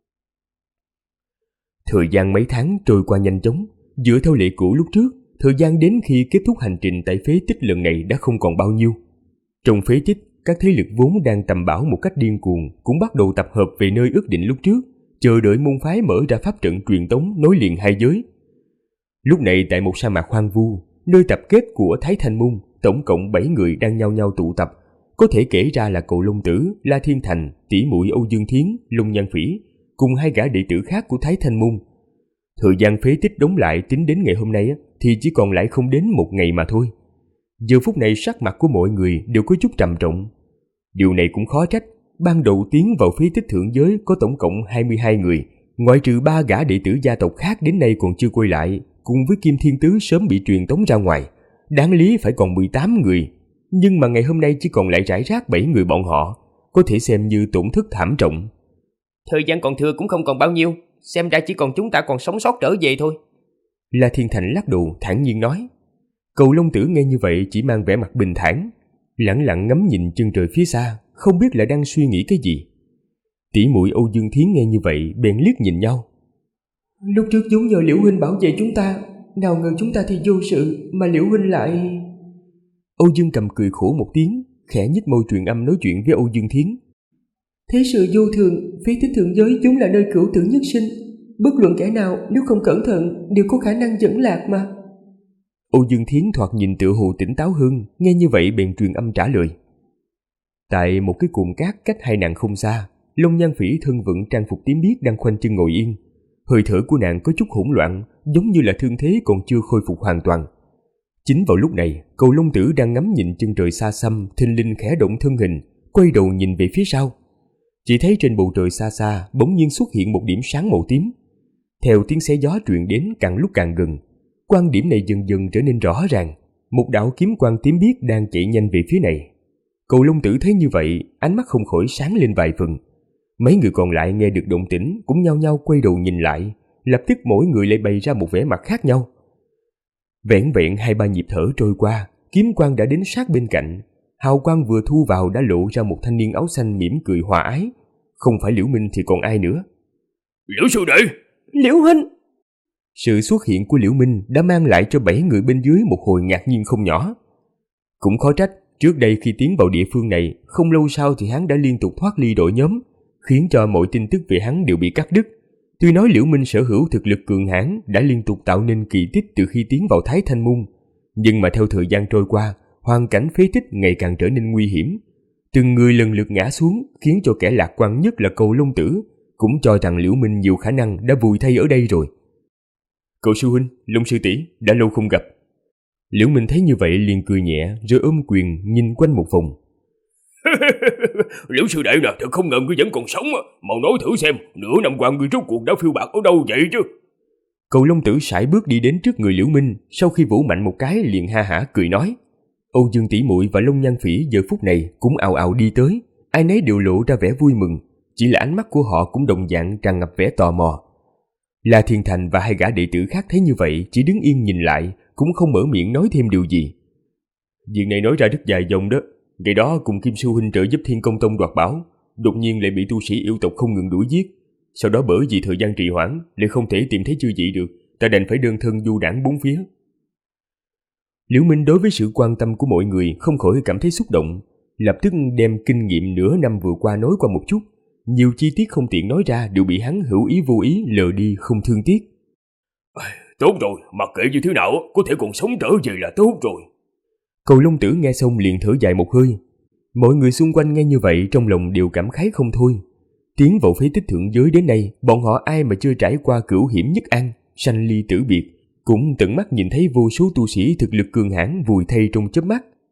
Thời gian mấy tháng trôi qua nhanh chóng, dựa theo lệ cũ lúc trước, thời gian đến khi kết thúc hành trình tại phế tích lần này đã không còn bao nhiêu. Trong phế tích, các thế lực vốn đang tầm bảo một cách điên cuồng cũng bắt đầu tập hợp về nơi ước định lúc trước, chờ đợi môn phái mở ra pháp trận truyền tống nối liền hai giới. Lúc này tại một sa mạc hoang vu, nơi tập kết của Thái Thanh Môn, tổng cộng 7 người đang nhau nhau tụ tập, có thể kể ra là Cậu Long Tử, La Thiên Thành, tỷ muội Âu Dương Thiến, Long Nhan Phỉ cùng 2 gã đệ tử khác của Thái Thanh Môn. Thời gian phế tích đóng lại tính đến ngày hôm nay thì chỉ còn lại không đến 1 ngày mà thôi. Giờ phút này sắc mặt của mọi người đều có chút trầm trọng. Điều này cũng khó trách, ban đầu tiến vào phế tích thượng giới có tổng cộng 22 người, ngoại trừ 3 gã đệ tử gia tộc khác đến nay còn chưa quay lại, cùng với Kim Thiên Tứ sớm bị truyền tống ra ngoài, đáng lý phải còn 18 người. Nhưng mà ngày hôm nay chỉ còn lại rải rác 7 người bọn họ, có thể xem như tổn thất thảm trọng. Thời gian còn thừa cũng không còn bao nhiêu, xem ra chỉ còn chúng ta còn sống sót trở về thôi. La Thiên Thành lắc đầu thản nhiên nói. Cậu Long Tử nghe như vậy chỉ mang vẻ mặt bình thản, lẳng lặng ngắm nhìn chân trời phía xa, không biết là đang suy nghĩ cái gì. Tỷ muội Âu Dương Thiến nghe như vậy bèn liếc nhìn nhau. Lúc trước vốn nhờ Liễu huynh bảo vệ chúng ta, nào ngờ chúng ta thì vô sự mà Liễu huynh lại... Âu Dương Cầm cười khổ một tiếng, khẽ nhích môi truyền âm nói chuyện với Âu Dương Thiến. Thế sự vô thường, phế tích thượng giới vốn là nơi cửu tử nhất sinh, bất luận kẻ nào nếu không cẩn thận đều có khả năng dẫn lạc mà. Âu Dương Thiến thoạt nhìn tựa hồ tỉnh táo hơn, nghe như vậy bèn truyền âm trả lời. Tại một cái cụm cát cách hai nàng không xa, Long Nhan Phỉ thân vững trang phục tím biếc đang khoanh chân ngồi yên. Hơi thở của nàng có chút hỗn loạn, giống như là thương thế còn chưa khôi phục hoàn toàn. Chính vào lúc này, Cậu Long Tử đang ngắm nhìn chân trời xa xăm, thình lình khẽ động thân hình, quay đầu nhìn về phía sau. Chỉ thấy trên bầu trời xa xa bỗng nhiên xuất hiện một điểm sáng màu tím. Theo tiếng xé gió truyền đến càng lúc càng gần, quan điểm này dần dần trở nên rõ ràng. Một đạo kiếm quang tím biếc đang chạy nhanh về phía này. Cậu Long Tử thấy như vậy, ánh mắt không khỏi sáng lên vài phần. Mấy người còn lại nghe được động tĩnh cũng nhao nhao quay đầu nhìn lại, lập tức mỗi người lại bày ra một vẻ mặt khác nhau. Vẻn vẹn 2-3 nhịp thở trôi qua, kiếm quang đã đến sát bên cạnh. Hào quang vừa thu vào đã lộ ra một thanh niên áo xanh mỉm cười hòa ái. Không phải Liễu Minh thì còn ai nữa. Liễu sư đệ! Liễu huynh! Sự xuất hiện của Liễu Minh đã mang lại cho 7 người bên dưới một hồi ngạc nhiên không nhỏ. Cũng khó trách, trước đây khi tiến vào địa phương này, không lâu sau thì hắn đã liên tục thoát ly đội nhóm, khiến cho mọi tin tức về hắn đều bị cắt đứt. Tuy nói Liễu Minh sở hữu thực lực cường hãn đã liên tục tạo nên kỳ tích từ khi tiến vào Thái Thanh Môn, nhưng mà theo thời gian trôi qua, hoàn cảnh phế tích ngày càng trở nên nguy hiểm. Từng người lần lượt ngã xuống, khiến cho kẻ lạc quan nhất là Cậu Long Tử cũng cho rằng Liễu Minh nhiều khả năng đã vùi thay ở đây rồi. Cậu sư huynh, Long sư tỷ, đã lâu không gặp. Liễu Minh thấy như vậy liền cười nhẹ rồi ôm quyền nhìn quanh một vòng. Liễu sư đệ nè, thật không ngờ ngươi vẫn còn sống. Mau nói thử xem, nửa năm qua ngươi rốt cuộc đã phiêu bạt ở đâu vậy chứ? Cậu Long Tử sải bước đi đến trước người Liễu Minh, sau khi vỗ mạnh một cái liền ha hả cười nói. Âu Dương tỷ muội và Long Nhan Phỉ giờ phút này cũng ào ào đi tới, ai nấy đều lộ ra vẻ vui mừng, chỉ là ánh mắt của họ cũng đồng dạng tràn ngập vẻ tò mò. La Thiên Thành và 2 gã đệ tử khác thấy như vậy chỉ đứng yên nhìn lại, cũng không mở miệng nói thêm điều gì. Việc này nói ra rất dài dòng đó. Ngày đó cùng Kim Sư huynh trợ giúp Thiên Công Tông đoạt bảo, đột nhiên lại bị tu sĩ yêu tộc không ngừng đuổi giết. Sau đó bởi vì thời gian trì hoãn, lại không thể tìm thấy chư vị được, ta đành phải đơn thân du đãng bốn phía. Liễu Minh đối với sự quan tâm của mọi người không khỏi cảm thấy xúc động, lập tức đem kinh nghiệm nửa năm vừa qua nói qua một chút. Nhiều chi tiết không tiện nói ra đều bị hắn hữu ý vô ý lờ đi không thương tiếc. Tốt rồi, mặc kệ như thế nào, có thể còn sống trở về là tốt rồi. Cậu Long Tử nghe xong liền thở dài một hơi. Mọi người xung quanh nghe như vậy trong lòng đều cảm khái không thôi. Tiến vào phế tích thượng giới đến nay, bọn họ ai mà chưa trải qua cửu hiểm nhất an, sanh ly tử biệt, cũng tận mắt nhìn thấy vô số tu sĩ thực lực cường hãn vùi thay trong chớp mắt,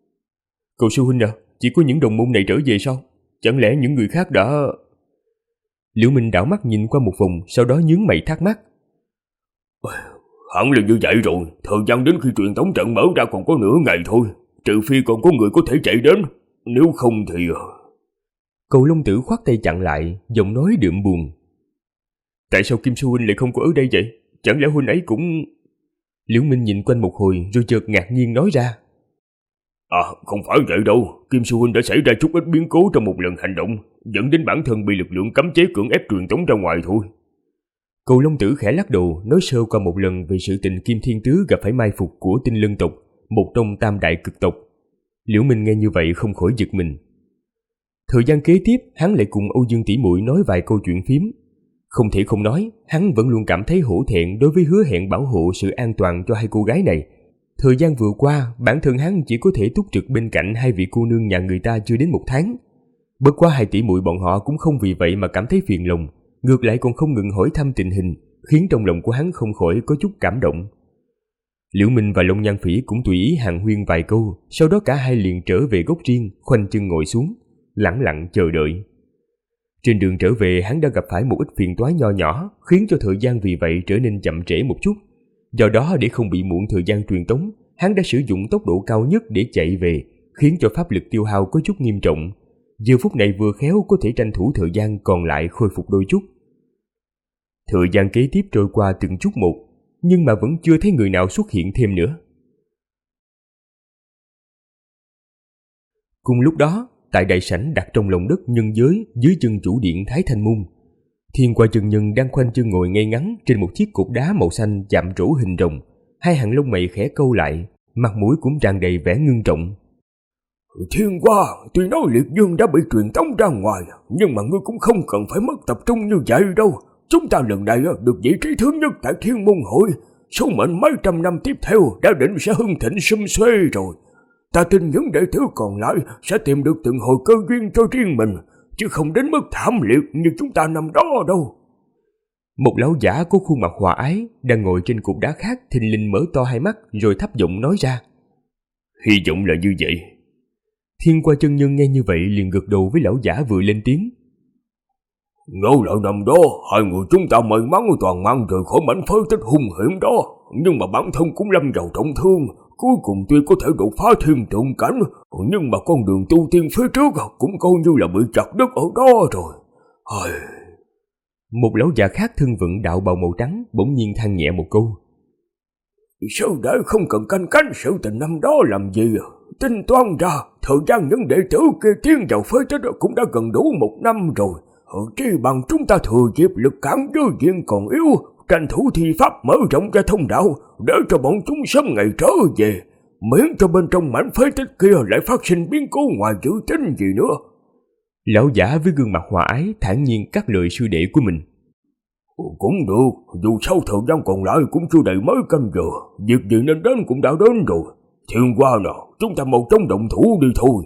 Cậu sư huynh à, chỉ có những đồng môn này trở về sao? Chẳng lẽ những người khác đã... Liễu Minh đảo mắt nhìn qua một vòng, sau đó nhướng mày thắc mắc. Hẳn là như vậy rồi, thời gian đến khi truyền tống trận mở ra còn có nửa ngày thôi, trừ phi còn có người có thể chạy đến, nếu không thì... Cậu Long Tử khoát tay chặn lại, giọng nói đượm buồn. Tại sao Kim sư huynh lại không có ở đây vậy? Chẳng lẽ huynh ấy cũng... Liễu Minh nhìn quanh một hồi rồi chợt ngạc nhiên nói ra. Không phải vậy đâu, Kim sư huynh đã xảy ra chút ít biến cố trong một lần hành động, dẫn đến bản thân bị lực lượng cấm chế cưỡng ép truyền tống ra ngoài thôi. Cậu Long Tử khẽ lắc đầu, nói sơ qua một lần về sự tình Kim Thiên Tứ gặp phải mai phục của Tinh Lân tộc, một trong tam đại cực tộc. Liễu Minh nghe như vậy không khỏi giật mình. Thời gian kế tiếp, hắn lại cùng Âu Dương tỷ muội nói vài câu chuyện phím. Không thể không nói, hắn vẫn luôn cảm thấy hổ thẹn đối với hứa hẹn bảo hộ sự an toàn cho hai cô gái này. Thời gian vừa qua, bản thân hắn chỉ có thể túc trực bên cạnh hai vị cô nương nhà người ta chưa đến một tháng. Bất quá hai tỷ muội bọn họ cũng không vì vậy mà cảm thấy phiền lòng, ngược lại còn không ngừng hỏi thăm tình hình, khiến trong lòng của hắn không khỏi có chút cảm động. Liễu Minh và Long Nhan Phỉ cũng tùy ý hàn huyên vài câu, sau đó cả hai liền trở về góc riêng, khoanh chân ngồi xuống, lẳng lặng chờ đợi. Trên đường trở về, hắn đã gặp phải một ít phiền toái nho nhỏ, khiến cho thời gian vì vậy trở nên chậm trễ một chút. Do đó, để không bị muộn thời gian truyền tống, hắn đã sử dụng tốc độ cao nhất để chạy về, khiến cho pháp lực tiêu hao có chút nghiêm trọng. Giờ phút này vừa khéo có thể tranh thủ thời gian còn lại khôi phục đôi chút. Thời gian kế tiếp trôi qua từng chút một, nhưng mà vẫn chưa thấy người nào xuất hiện thêm nữa. Cùng lúc đó, tại đại sảnh đặt trong lòng đất nhân giới dưới chân chủ điện Thái Thanh Môn, Thiên Qua chân nhân đang khoanh chân ngồi ngay ngắn trên một chiếc cột đá màu xanh chạm trổ hình rồng, hai hàng lông mày khẽ câu lại, mặt mũi cũng tràn đầy vẻ ngưng trọng. Thiên Qua, tuy nói Liệt Dương đã bị truyền tống ra ngoài, nhưng mà ngươi cũng không cần phải mất tập trung như vậy đâu. Chúng ta lần này được vị trí thứ nhất tại Thiên Môn Hội, số mệnh mấy trăm năm tiếp theo đã định sẽ hưng thịnh sum xuê rồi. Ta tin những đệ tử còn lại sẽ tìm được từng hồi cơ duyên cho riêng mình, chứ không đến mức thảm liệt như chúng ta năm đó đâu. Một lão giả có khuôn mặt hòa ái đang ngồi trên cột đá khác thình lình mở to hai mắt rồi thấp giọng nói ra. Hy vọng là như vậy. Thiên Qua chân nhân nghe như vậy liền gật đầu với lão giả vừa lên tiếng. Ngẫu lại năm đó, hai người chúng ta may mắn toàn mang rời khỏi mảnh phế tích hung hiểm đó, nhưng mà bản thân cũng lâm vào trọng thương. Cuối cùng tuy có thể đột phá thiên trượng cảnh, nhưng mà con đường tu tiên phía trước cũng coi như là bị chặt đứt ở đó rồi. Một lão già khác thân vận đạo bào màu trắng bỗng nhiên than nhẹ một câu. Sư đệ không cần canh cánh sự tình năm đó làm gì. Tính toán ra, thời gian những đệ tử kia tiến vào phế tích cũng đã gần đủ 1 năm rồi. Chỉ bằng chúng ta thừa dịp lực cản giới diện còn yếu, tranh thủ thi pháp mở rộng ra thông đạo, để cho bọn chúng sớm ngày trở về, miễn cho bên trong mảnh phế tích kia lại phát sinh biến cố ngoài dự tính gì nữa. Lão giả với gương mặt hòa ái thản nhiên cắt lời sư đệ của mình. Cũng được, dù sao thời gian còn lại cũng chưa đầy mấy canh giờ, việc gì nên đến cũng đã đến rồi. Thiên Qua nào, chúng ta mau chóng động thủ đi thôi.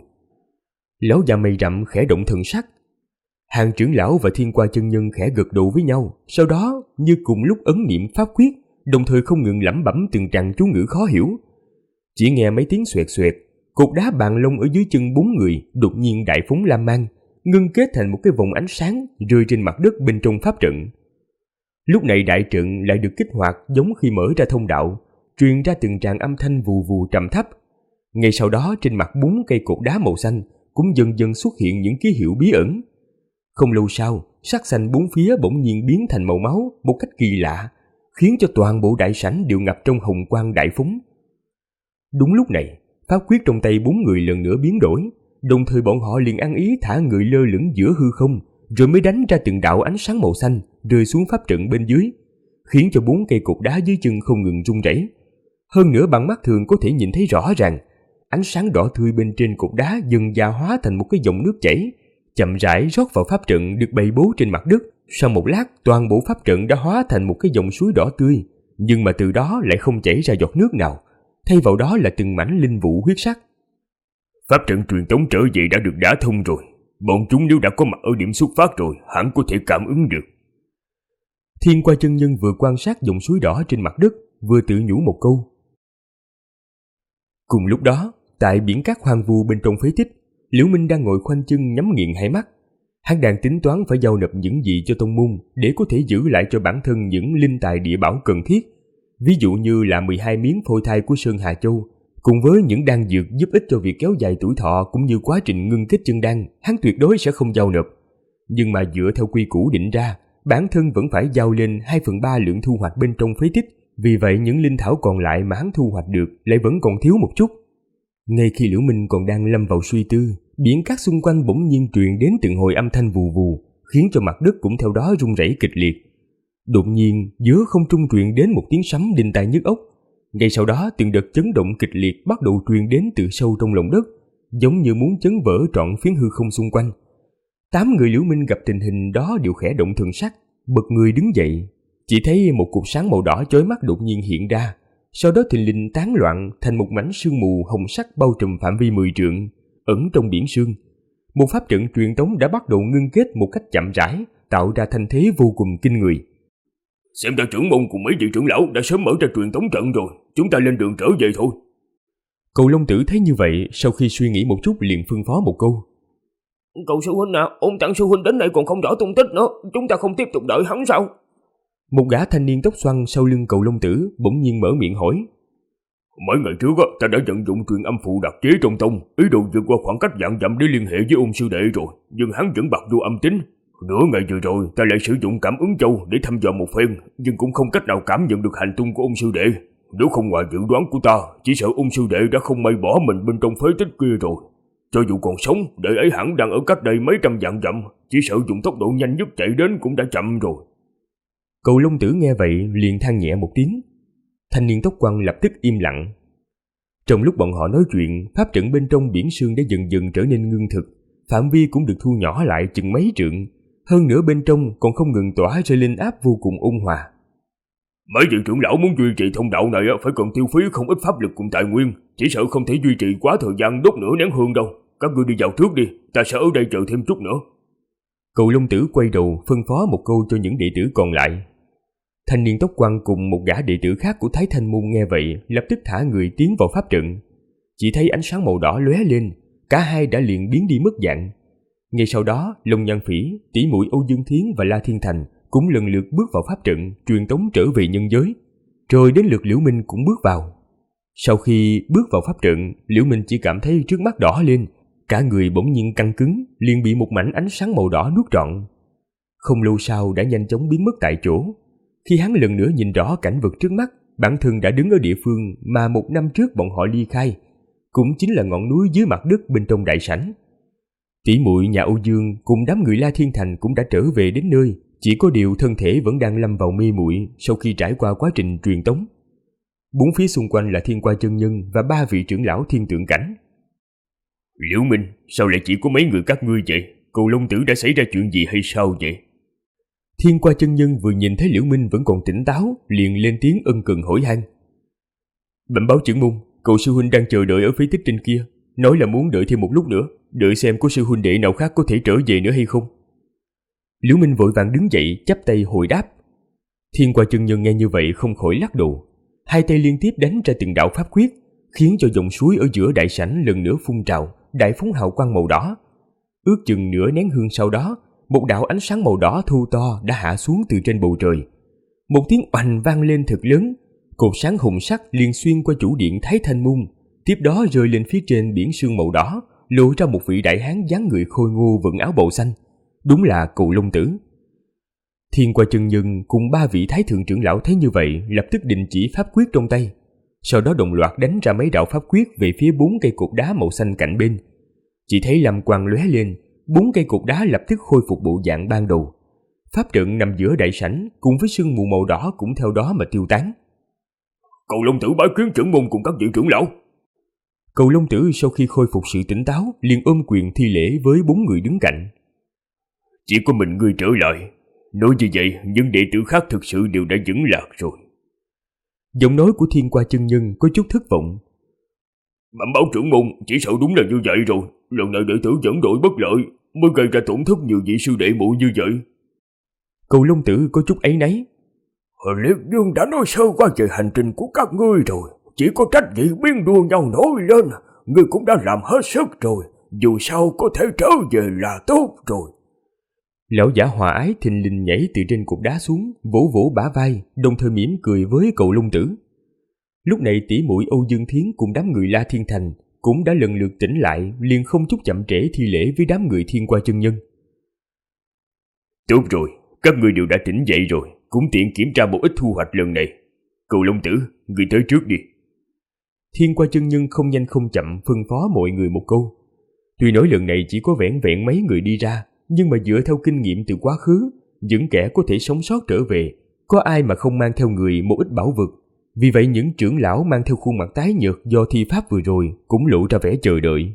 Lão già mày rậm khẽ động thần sắc. Hàng trưởng lão và Thiên Qua chân nhân khẽ gật đầu với nhau, sau đó như cùng lúc ấn niệm pháp quyết, đồng thời không ngừng lẩm bẩm từng tràng chú ngữ khó hiểu. Chỉ nghe mấy tiếng xoẹt xoẹt, cột đá bàn lông ở dưới chân 4 người đột nhiên đại phóng lam mang, ngưng kết thành một cái vòng ánh sáng rơi trên mặt đất bên trong pháp trận. Lúc này đại trận lại được kích hoạt giống khi mở ra thông đạo, truyền ra từng tràng âm thanh vù vù trầm thấp. Ngay sau đó trên mặt 4 cây cột đá màu xanh cũng dần dần xuất hiện những ký hiệu bí ẩn. Không lâu sau, sắc xanh bốn phía bỗng nhiên biến thành màu máu một cách kỳ lạ, khiến cho toàn bộ đại sảnh đều ngập trong hồng quang đại phóng. Đúng lúc này, pháp quyết trong tay 4 người lần nữa biến đổi, đồng thời bọn họ liền ăn ý thả người lơ lửng giữa hư không, rồi mới đánh ra từng đạo ánh sáng màu xanh rơi xuống pháp trận bên dưới, khiến cho 4 cây cột đá dưới chân không ngừng rung rẩy. Hơn nữa bằng mắt thường có thể nhìn thấy rõ ràng, ánh sáng đỏ tươi bên trên cột đá dần dà hóa thành một cái dòng nước chảy, chậm rãi rót vào pháp trận được bày bố trên mặt đất. Sau một lát, toàn bộ pháp trận đã hóa thành một cái dòng suối đỏ tươi, nhưng mà từ đó lại không chảy ra giọt nước nào, thay vào đó là từng mảnh linh vụ huyết sắc. Pháp trận truyền tống trở về đã được đả thông rồi, bọn chúng nếu đã có mặt ở điểm xuất phát rồi, hẳn có thể cảm ứng được. Thiên Qua chân nhân vừa quan sát dòng suối đỏ trên mặt đất, vừa tự nhủ một câu. Cùng lúc đó, tại biển cát hoang vu bên trong phế tích, Liễu Minh đang ngồi khoanh chân nhắm nghiền hai mắt. Hắn đang tính toán phải giao nộp những gì cho tông môn để có thể giữ lại cho bản thân những linh tài địa bảo cần thiết. Ví dụ như là 12 miếng phôi thai của Sơn Hà Châu, cùng với những đan dược giúp ích cho việc kéo dài tuổi thọ cũng như quá trình ngưng kết chân đan, hắn tuyệt đối sẽ không giao nộp. Nhưng mà dựa theo quy củ định ra, bản thân vẫn phải giao lên 2/3 lượng thu hoạch bên trong phế tích. Vì vậy những linh thảo còn lại mà hắn thu hoạch được lại vẫn còn thiếu một chút. Ngay khi Liễu Minh còn đang lâm vào suy tư, biển cát xung quanh bỗng nhiên truyền đến từng hồi âm thanh vù vù, khiến cho mặt đất cũng theo đó rung rẩy kịch liệt. Đột nhiên, giữa không trung truyền đến một tiếng sấm đinh tai nhức óc. Ngay sau đó, từng đợt chấn động kịch liệt bắt đầu truyền đến từ sâu trong lòng đất, giống như muốn chấn vỡ trọn phiến hư không xung quanh. 8 người Liễu Minh gặp tình hình đó đều khẽ động thần sắc, bật người đứng dậy. Chỉ thấy một cột sáng màu đỏ chói mắt đột nhiên hiện ra, sau đó thình lình tán loạn thành một mảnh sương mù hồng sắc bao trùm phạm vi 10 trượng, ẩn trong biển sương. Một pháp trận truyền tống đã bắt đầu ngưng kết một cách chậm rãi, tạo ra thanh thế vô cùng kinh người. Xem ra trưởng môn cùng mấy vị trưởng lão đã sớm mở ra truyền tống trận rồi, chúng ta lên đường trở về thôi. Cầu Long Tử thấy như vậy, sau khi suy nghĩ một chút liền phân phó một câu. Cậu sư huynh à, Ôn Tặng sư huynh đến đây còn không rõ tung tích nữa, chúng ta không tiếp tục đợi hắn sao? Một gã thanh niên tóc xoăn sau lưng Cầu Long Tử bỗng nhiên mở miệng hỏi. Mấy ngày trước ta đã vận dụng truyền âm phụ đặc chế trong tông, ý đồ vượt qua khoảng cách vạn dặm để liên hệ với Ôn sư đệ rồi, nhưng hắn vẫn bặt vô âm tính. Nửa ngày vừa rồi ta lại sử dụng cảm ứng châu để thăm dò một phen, nhưng cũng không cách nào cảm nhận được hành tung của Ôn sư đệ. Nếu không ngoài dự đoán của ta, chỉ sợ Ôn sư đệ đã không may bỏ mình bên trong phế tích kia rồi. Cho dù còn sống, đệ ấy hẳn đang ở cách đây mấy trăm vạn dặm, chỉ sợ dùng tốc độ nhanh nhất chạy đến cũng đã chậm rồi. Cầu Long Tử nghe vậy liền than nhẹ một tiếng. Thanh niên tóc quăn lập tức im lặng. Trong lúc bọn họ nói chuyện, pháp trận bên trong biển sương đã dần dần trở nên ngưng thực, phạm vi cũng được thu nhỏ lại chừng mấy trượng. Hơn nữa bên trong còn không ngừng tỏa ra linh áp vô cùng ôn hòa. Mấy vị trưởng lão muốn duy trì thông đạo này phải cần tiêu phí không ít pháp lực cùng tài nguyên, chỉ sợ không thể duy trì quá thời gian đốt nửa nén hương đâu. Các ngươi đi vào trước đi, ta sẽ ở đây chờ thêm chút nữa. Cầu Long Tử quay đầu phân phó một câu cho những đệ tử còn lại. Thanh niên tóc quăn cùng một gã đệ tử khác của Thái Thanh môn nghe vậy, lập tức thả người tiến vào pháp trận. Chỉ thấy ánh sáng màu đỏ lóe lên, cả hai đã liền biến đi mất dạng. Ngay sau đó, Long Nhan Phỉ, tỷ muội Âu Dương Thiến và La Thiên Thành cũng lần lượt bước vào pháp trận, truyền tống trở về nhân giới. Rồi đến lượt Liễu Minh cũng bước vào. Sau khi bước vào pháp trận, Liễu Minh chỉ cảm thấy trước mắt đỏ lên, cả người bỗng nhiên căng cứng, liền bị một mảnh ánh sáng màu đỏ nuốt trọn. Không lâu sau đã nhanh chóng biến mất tại chỗ. Khi hắn lần nữa nhìn rõ cảnh vật trước mắt, bản thân đã đứng ở địa phương mà 1 năm trước bọn họ ly khai, cũng chính là ngọn núi dưới mặt đất bên trong đại sảnh. Tỷ muội nhà Âu Dương cùng đám người La Thiên Thành cũng đã trở về đến nơi, chỉ có điều thân thể vẫn đang lâm vào mê muội sau khi trải qua quá trình truyền tống. Bốn phía xung quanh là Thiên Qua chân nhân và 3 vị trưởng lão Thiên Tượng cảnh. Liễu Minh, sao lại chỉ có mấy người các ngươi vậy? Cầu Long Tử đã xảy ra chuyện gì hay sao vậy? Thiên Qua chân nhân vừa nhìn thấy Liễu Minh vẫn còn tỉnh táo, liền lên tiếng ân cần hỏi han. Bẩm báo trưởng môn, cậu sư huynh đang chờ đợi ở phía tích trên kia, nói là muốn đợi thêm một lúc nữa, đợi xem có sư huynh đệ nào khác có thể trở về nữa hay không. Liễu Minh vội vàng đứng dậy chắp tay hồi đáp. Thiên Qua chân nhân nghe như vậy không khỏi lắc đầu, hai tay liên tiếp đánh ra từng đạo pháp quyết, khiến cho dòng suối ở giữa đại sảnh lần nữa phun trào, đại phóng hào quang màu đỏ. Ước chừng nửa nén hương sau đó, một đạo ánh sáng màu đỏ thô to đã hạ xuống từ trên bầu trời. Một tiếng oành vang lên thật lớn, cột sáng hùng sắc liền xuyên qua chủ điện Thái Thanh môn, tiếp đó rơi lên phía trên biển sương màu đỏ, lộ ra một vị đại hán dáng người khôi ngô vận áo bào xanh, đúng là Cầu Long Tử. Thiên Qua chân nhân cùng 3 vị thái thượng trưởng lão thấy như vậy, lập tức đình chỉ pháp quyết trong tay, sau đó đồng loạt đánh ra mấy đạo pháp quyết về phía 4 cây cột đá màu xanh cạnh bên. Chỉ thấy lam quang lóe lên, 4 cây cột đá lập tức khôi phục bộ dạng ban đầu. Pháp trận nằm giữa đại sảnh cùng với sương mù màu đỏ cũng theo đó mà tiêu tán. Cầu Long Tử bái kiến trưởng môn cùng các vị trưởng lão. Cầu Long Tử sau khi khôi phục sự tỉnh táo, liền ôm quyền thi lễ với 4 người đứng cạnh. Chỉ có mình ngươi trở lại. Nói như vậy, những đệ tử khác thực sự đều đã vững lạc rồi. Giọng nói của Thiên Qua chân nhân có chút thất vọng. Bẩm báo trưởng môn, chỉ sợ đúng là như vậy rồi. Lần này đệ tử dẫn đội bất lợi, mới gây ra tổn thất nhiều vị sư đệ muội như vậy. Cầu Long Tử có chút áy náy. Liệt Dương đã nói sơ qua về hành trình của các ngươi rồi, chỉ có trách vị biến đua nhau nổi lên, ngươi cũng đã làm hết sức rồi, dù sao có thể trở về là tốt rồi. Lão giả hòa ái thình lình nhảy từ trên cột đá xuống, vỗ vỗ bả vai, đồng thời mỉm cười với cậu Long Tử. Lúc này tỷ muội Âu Dương Thiến cùng đám người La Thiên Thành cũng đã lần lượt tỉnh lại, liền không chút chậm trễ thi lễ với đám người Thiên Qua chân nhân. Tốt rồi, các ngươi đều đã tỉnh dậy rồi, cũng tiện kiểm tra một ít thu hoạch lần này. Cậu Long Tử, ngươi tới trước đi. Thiên Qua chân nhân không nhanh không chậm phân phó mọi người một câu. Tuy nói lần này chỉ có vẻn vẹn mấy người đi ra, nhưng mà dựa theo kinh nghiệm từ quá khứ, những kẻ có thể sống sót trở về, có ai mà không mang theo người một ít bảo vật. Vì vậy những trưởng lão mang theo khuôn mặt tái nhợt do thi pháp vừa rồi cũng lộ ra vẻ chờ đợi.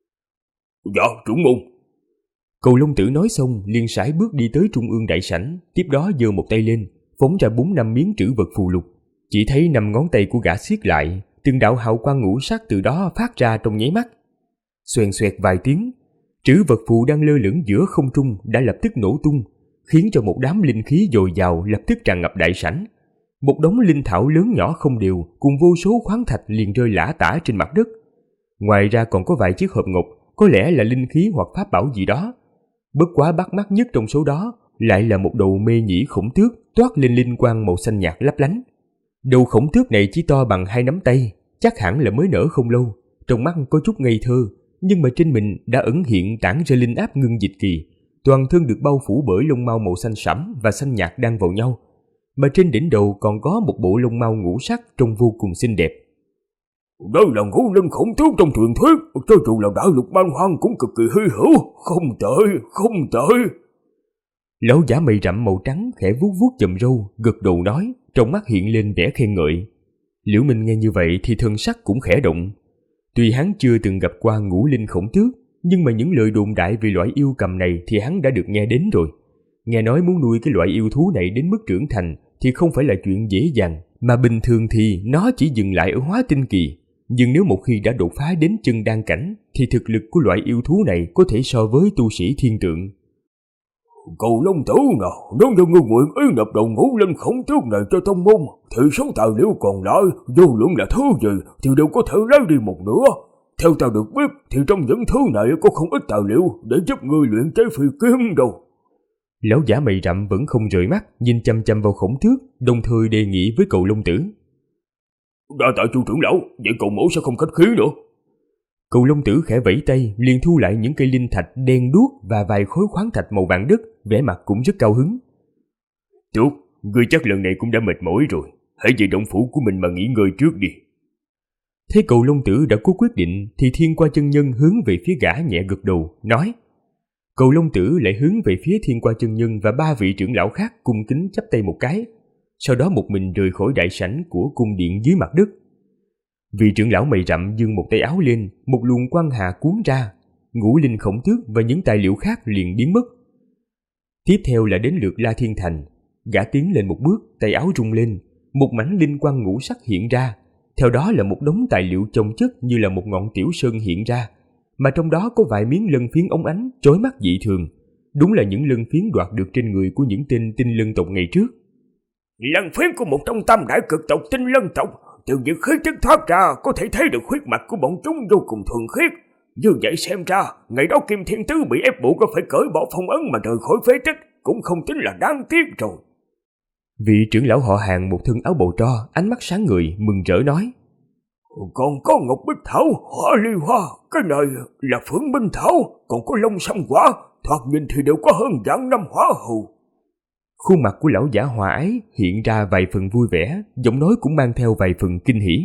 Dạ, trưởng môn. Cầu Long Tử nói xong liền sải bước đi tới trung ương đại sảnh, tiếp đó giơ một tay lên, phóng ra 4-5 miếng trữ vật phù lục. Chỉ thấy 5 ngón tay của gã siết lại, từng đạo hào quang ngũ sắc từ đó phát ra trong nháy mắt. Xoèn xoẹt vài tiếng, trữ vật phù đang lơ lửng giữa không trung đã lập tức nổ tung, khiến cho một đám linh khí dồi dào lập tức tràn ngập đại sảnh. Một đống linh thảo lớn nhỏ không đều cùng vô số khoáng thạch liền rơi lả tả trên mặt đất. Ngoài ra còn có vài chiếc hộp ngọc, có lẽ là linh khí hoặc pháp bảo gì đó. Bất quá bắt mắt nhất trong số đó lại là một đầu mê nhĩ khổng tước toát lên linh quang màu xanh nhạt lấp lánh. Đầu khổng tước này chỉ to bằng 2 nắm tay, chắc hẳn là mới nở không lâu, trong mắt có chút ngây thơ, nhưng mà trên mình đã ẩn hiện tản ra linh áp ngưng dịch kỳ, toàn thân được bao phủ bởi lông mao màu xanh sẫm và xanh nhạt đan vào nhau, mà trên đỉnh đầu còn có một bộ lông mao ngũ sắc trông vô cùng xinh đẹp. Đây là ngũ linh khổng tước trong truyền thuyết, cho dù là đại lục man hoang cũng cực kỳ hy hữu, không tệ. Lão giả mày rậm màu trắng khẽ vuốt vuốt chòm râu, gật đầu nói, trong mắt hiện lên vẻ khen ngợi. Liễu Minh nghe như vậy thì thân sắc cũng khẽ động. Tuy hắn chưa từng gặp qua ngũ linh khổng tước, nhưng mà những lời đồn đại về loại yêu cầm này thì hắn đã được nghe đến rồi. Nghe nói muốn nuôi cái loại yêu thú này đến mức trưởng thành thì không phải là chuyện dễ dàng, mà bình thường thì nó chỉ dừng lại ở hóa tinh kỳ. Nhưng nếu một khi đã đột phá đến chân đan cảnh thì thực lực của loại yêu thú này có thể so với tu sĩ thiên tượng. Cậu Long Tử nào, nếu như ngươi nguyện ý nhập đầu ngũ linh khổng tước này cho tông môn, thì số tài liệu còn lại, vô luận là thứ gì thì đều có thể lấy đi một nửa. Theo ta được biết thì trong những thứ này có không ít tài liệu để giúp ngươi luyện chế phi kiếm đâu. Lão giả mày rậm vẫn không rời mắt, nhìn chăm chăm vào khổng tước, đồng thời đề nghị với cậu Long Tử. Đa tạ Chu trưởng lão, vậy cậu mẫu sẽ không khách khí nữa. Cậu Long Tử khẽ vẫy tay, liền thu lại những cây linh thạch đen đuốc và vài khối khoáng thạch màu vàng đất, vẻ mặt cũng rất cao hứng. Tốt, ngươi chắc lần này cũng đã mệt mỏi rồi, hãy về động phủ của mình mà nghỉ ngơi trước đi. Thấy cậu Long Tử đã có quyết định thì Thiên Qua chân nhân hướng về phía gã nhẹ gật đầu, nói. Cậu Long Tử lại hướng về phía Thiên Qua chân nhân và 3 vị trưởng lão khác cung kính chắp tay một cái, sau đó một mình rời khỏi đại sảnh của cung điện dưới mặt đất. Vị trưởng lão mày rậm giương một tay áo lên, một luồng quang hà cuốn ra, ngũ linh khổng tước và những tài liệu khác liền biến mất. Tiếp theo là đến lượt La Thiên Thành, gã tiến lên một bước, tay áo rung lên, một mảnh linh quang ngũ sắc hiện ra, theo đó là một đống tài liệu chồng chất như là một ngọn tiểu sơn hiện ra, mà trong đó có vài miếng lân phiến óng ánh, chói mắt dị thường, đúng là những lân phiến đoạt được trên người của những tên tinh lân tộc ngày trước. Lân phiến của một trong tam đại cực tộc tinh lân tộc, từ những khí chất thoát ra có thể thấy được huyết mạch của bọn chúng vô cùng thuần khiết. Như vậy xem ra, ngày đó Kim Thiên Tứ bị ép buộc phải cởi bỏ phong ấn mà rời khỏi phế tích, cũng không tính là đáng tiếc rồi. Vị trưởng lão họ Hàng một thân áo bào tro, ánh mắt sáng ngời, mừng rỡ nói. Còn có ngọc bích thảo, hoa ly hoa, cái này là phượng minh thảo, còn có long sâm quả, thoạt nhìn thì đều có hơn vạn năm hóa hù. Khuôn mặt của lão giả hòa ái hiện ra vài phần vui vẻ, giọng nói cũng mang theo vài phần kinh hỉ.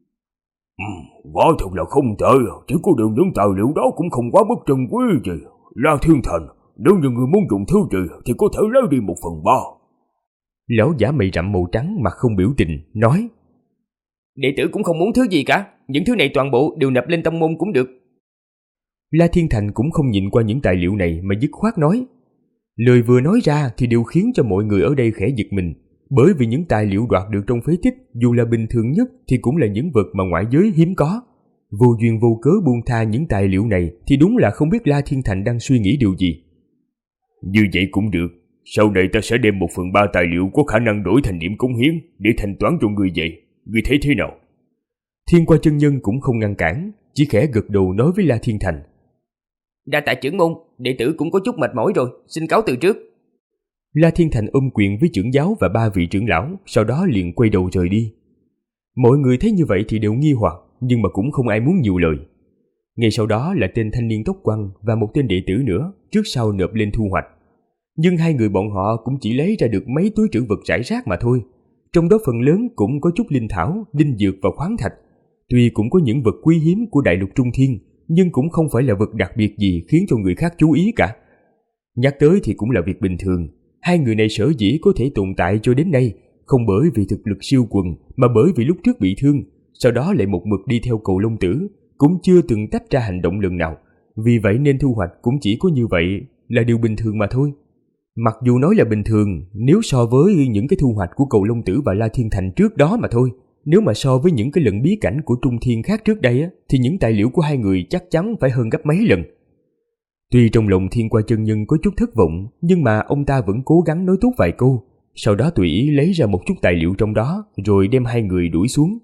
Quả thật là không tệ, chỉ có điều những tài liệu đó cũng không quá mức trân quý gì. La Thiên Thành, nếu như người muốn dùng thứ gì thì có thể lấy đi 1/3. Lão giả mày rậm màu trắng mặt không biểu tình, nói. Đệ tử cũng không muốn thứ gì cả, những thứ này toàn bộ đều nộp lên tông môn cũng được. La Thiên Thành cũng không nhìn qua những tài liệu này mà dứt khoát nói. Lời vừa nói ra thì đều khiến cho mọi người ở đây khẽ giật mình, bởi vì những tài liệu đoạt được trong phế tích dù là bình thường nhất thì cũng là những vật mà ngoại giới hiếm có. Vô duyên vô cớ buông tha những tài liệu này thì đúng là không biết La Thiên Thành đang suy nghĩ điều gì. Như vậy cũng được, sau này ta sẽ đem 1/3 tài liệu có khả năng đổi thành điểm cống hiến để thanh toán cho người vậy, người thấy thế nào? Thiên Qua chân nhân cũng không ngăn cản, chỉ khẽ gật đầu nói với La Thiên Thành. Đa tạ trưởng môn, đệ tử cũng có chút mệt mỏi rồi, xin cáo từ trước. La Thiên Thành ôm quyền với trưởng giáo và 3 vị trưởng lão, sau đó liền quay đầu rời đi. Mọi người thấy như vậy thì đều nghi hoặc, nhưng mà cũng không ai muốn nhiều lời. Ngay sau đó là tên thanh niên tóc quăn và một tên đệ tử nữa, trước sau nộp lên thu hoạch. Nhưng 2 người bọn họ cũng chỉ lấy ra được mấy túi trữ vật rải rác mà thôi. Trong đó phần lớn cũng có chút linh thảo, linh dược và khoáng thạch. Tuy cũng có những vật quý hiếm của đại lục Trung Thiên, nhưng cũng không phải là vật đặc biệt gì khiến cho người khác chú ý cả. Nhắc tới thì cũng là việc bình thường. 2 người này sở dĩ có thể tồn tại cho đến nay, không bởi vì thực lực siêu quần, mà bởi vì lúc trước bị thương, sau đó lại một mực đi theo Cầu Long Tử, cũng chưa từng tách ra hành động lần nào. Vì vậy nên thu hoạch cũng chỉ có như vậy, là điều bình thường mà thôi. Mặc dù nói là bình thường, nếu so với những cái thu hoạch của Cầu Long Tử và La Thiên Thành trước đó mà thôi. Nếu mà so với những cái lần bí cảnh của Trung Thiên khác trước đây á, thì những tài liệu của 2 người chắc chắn phải hơn gấp mấy lần. Tuy trong lòng Thiên Qua chân nhân có chút thất vọng, nhưng mà ông ta vẫn cố gắng nói tốt vài câu, sau đó tùy ý lấy ra một chút tài liệu trong đó, rồi đem 2 người đuổi xuống.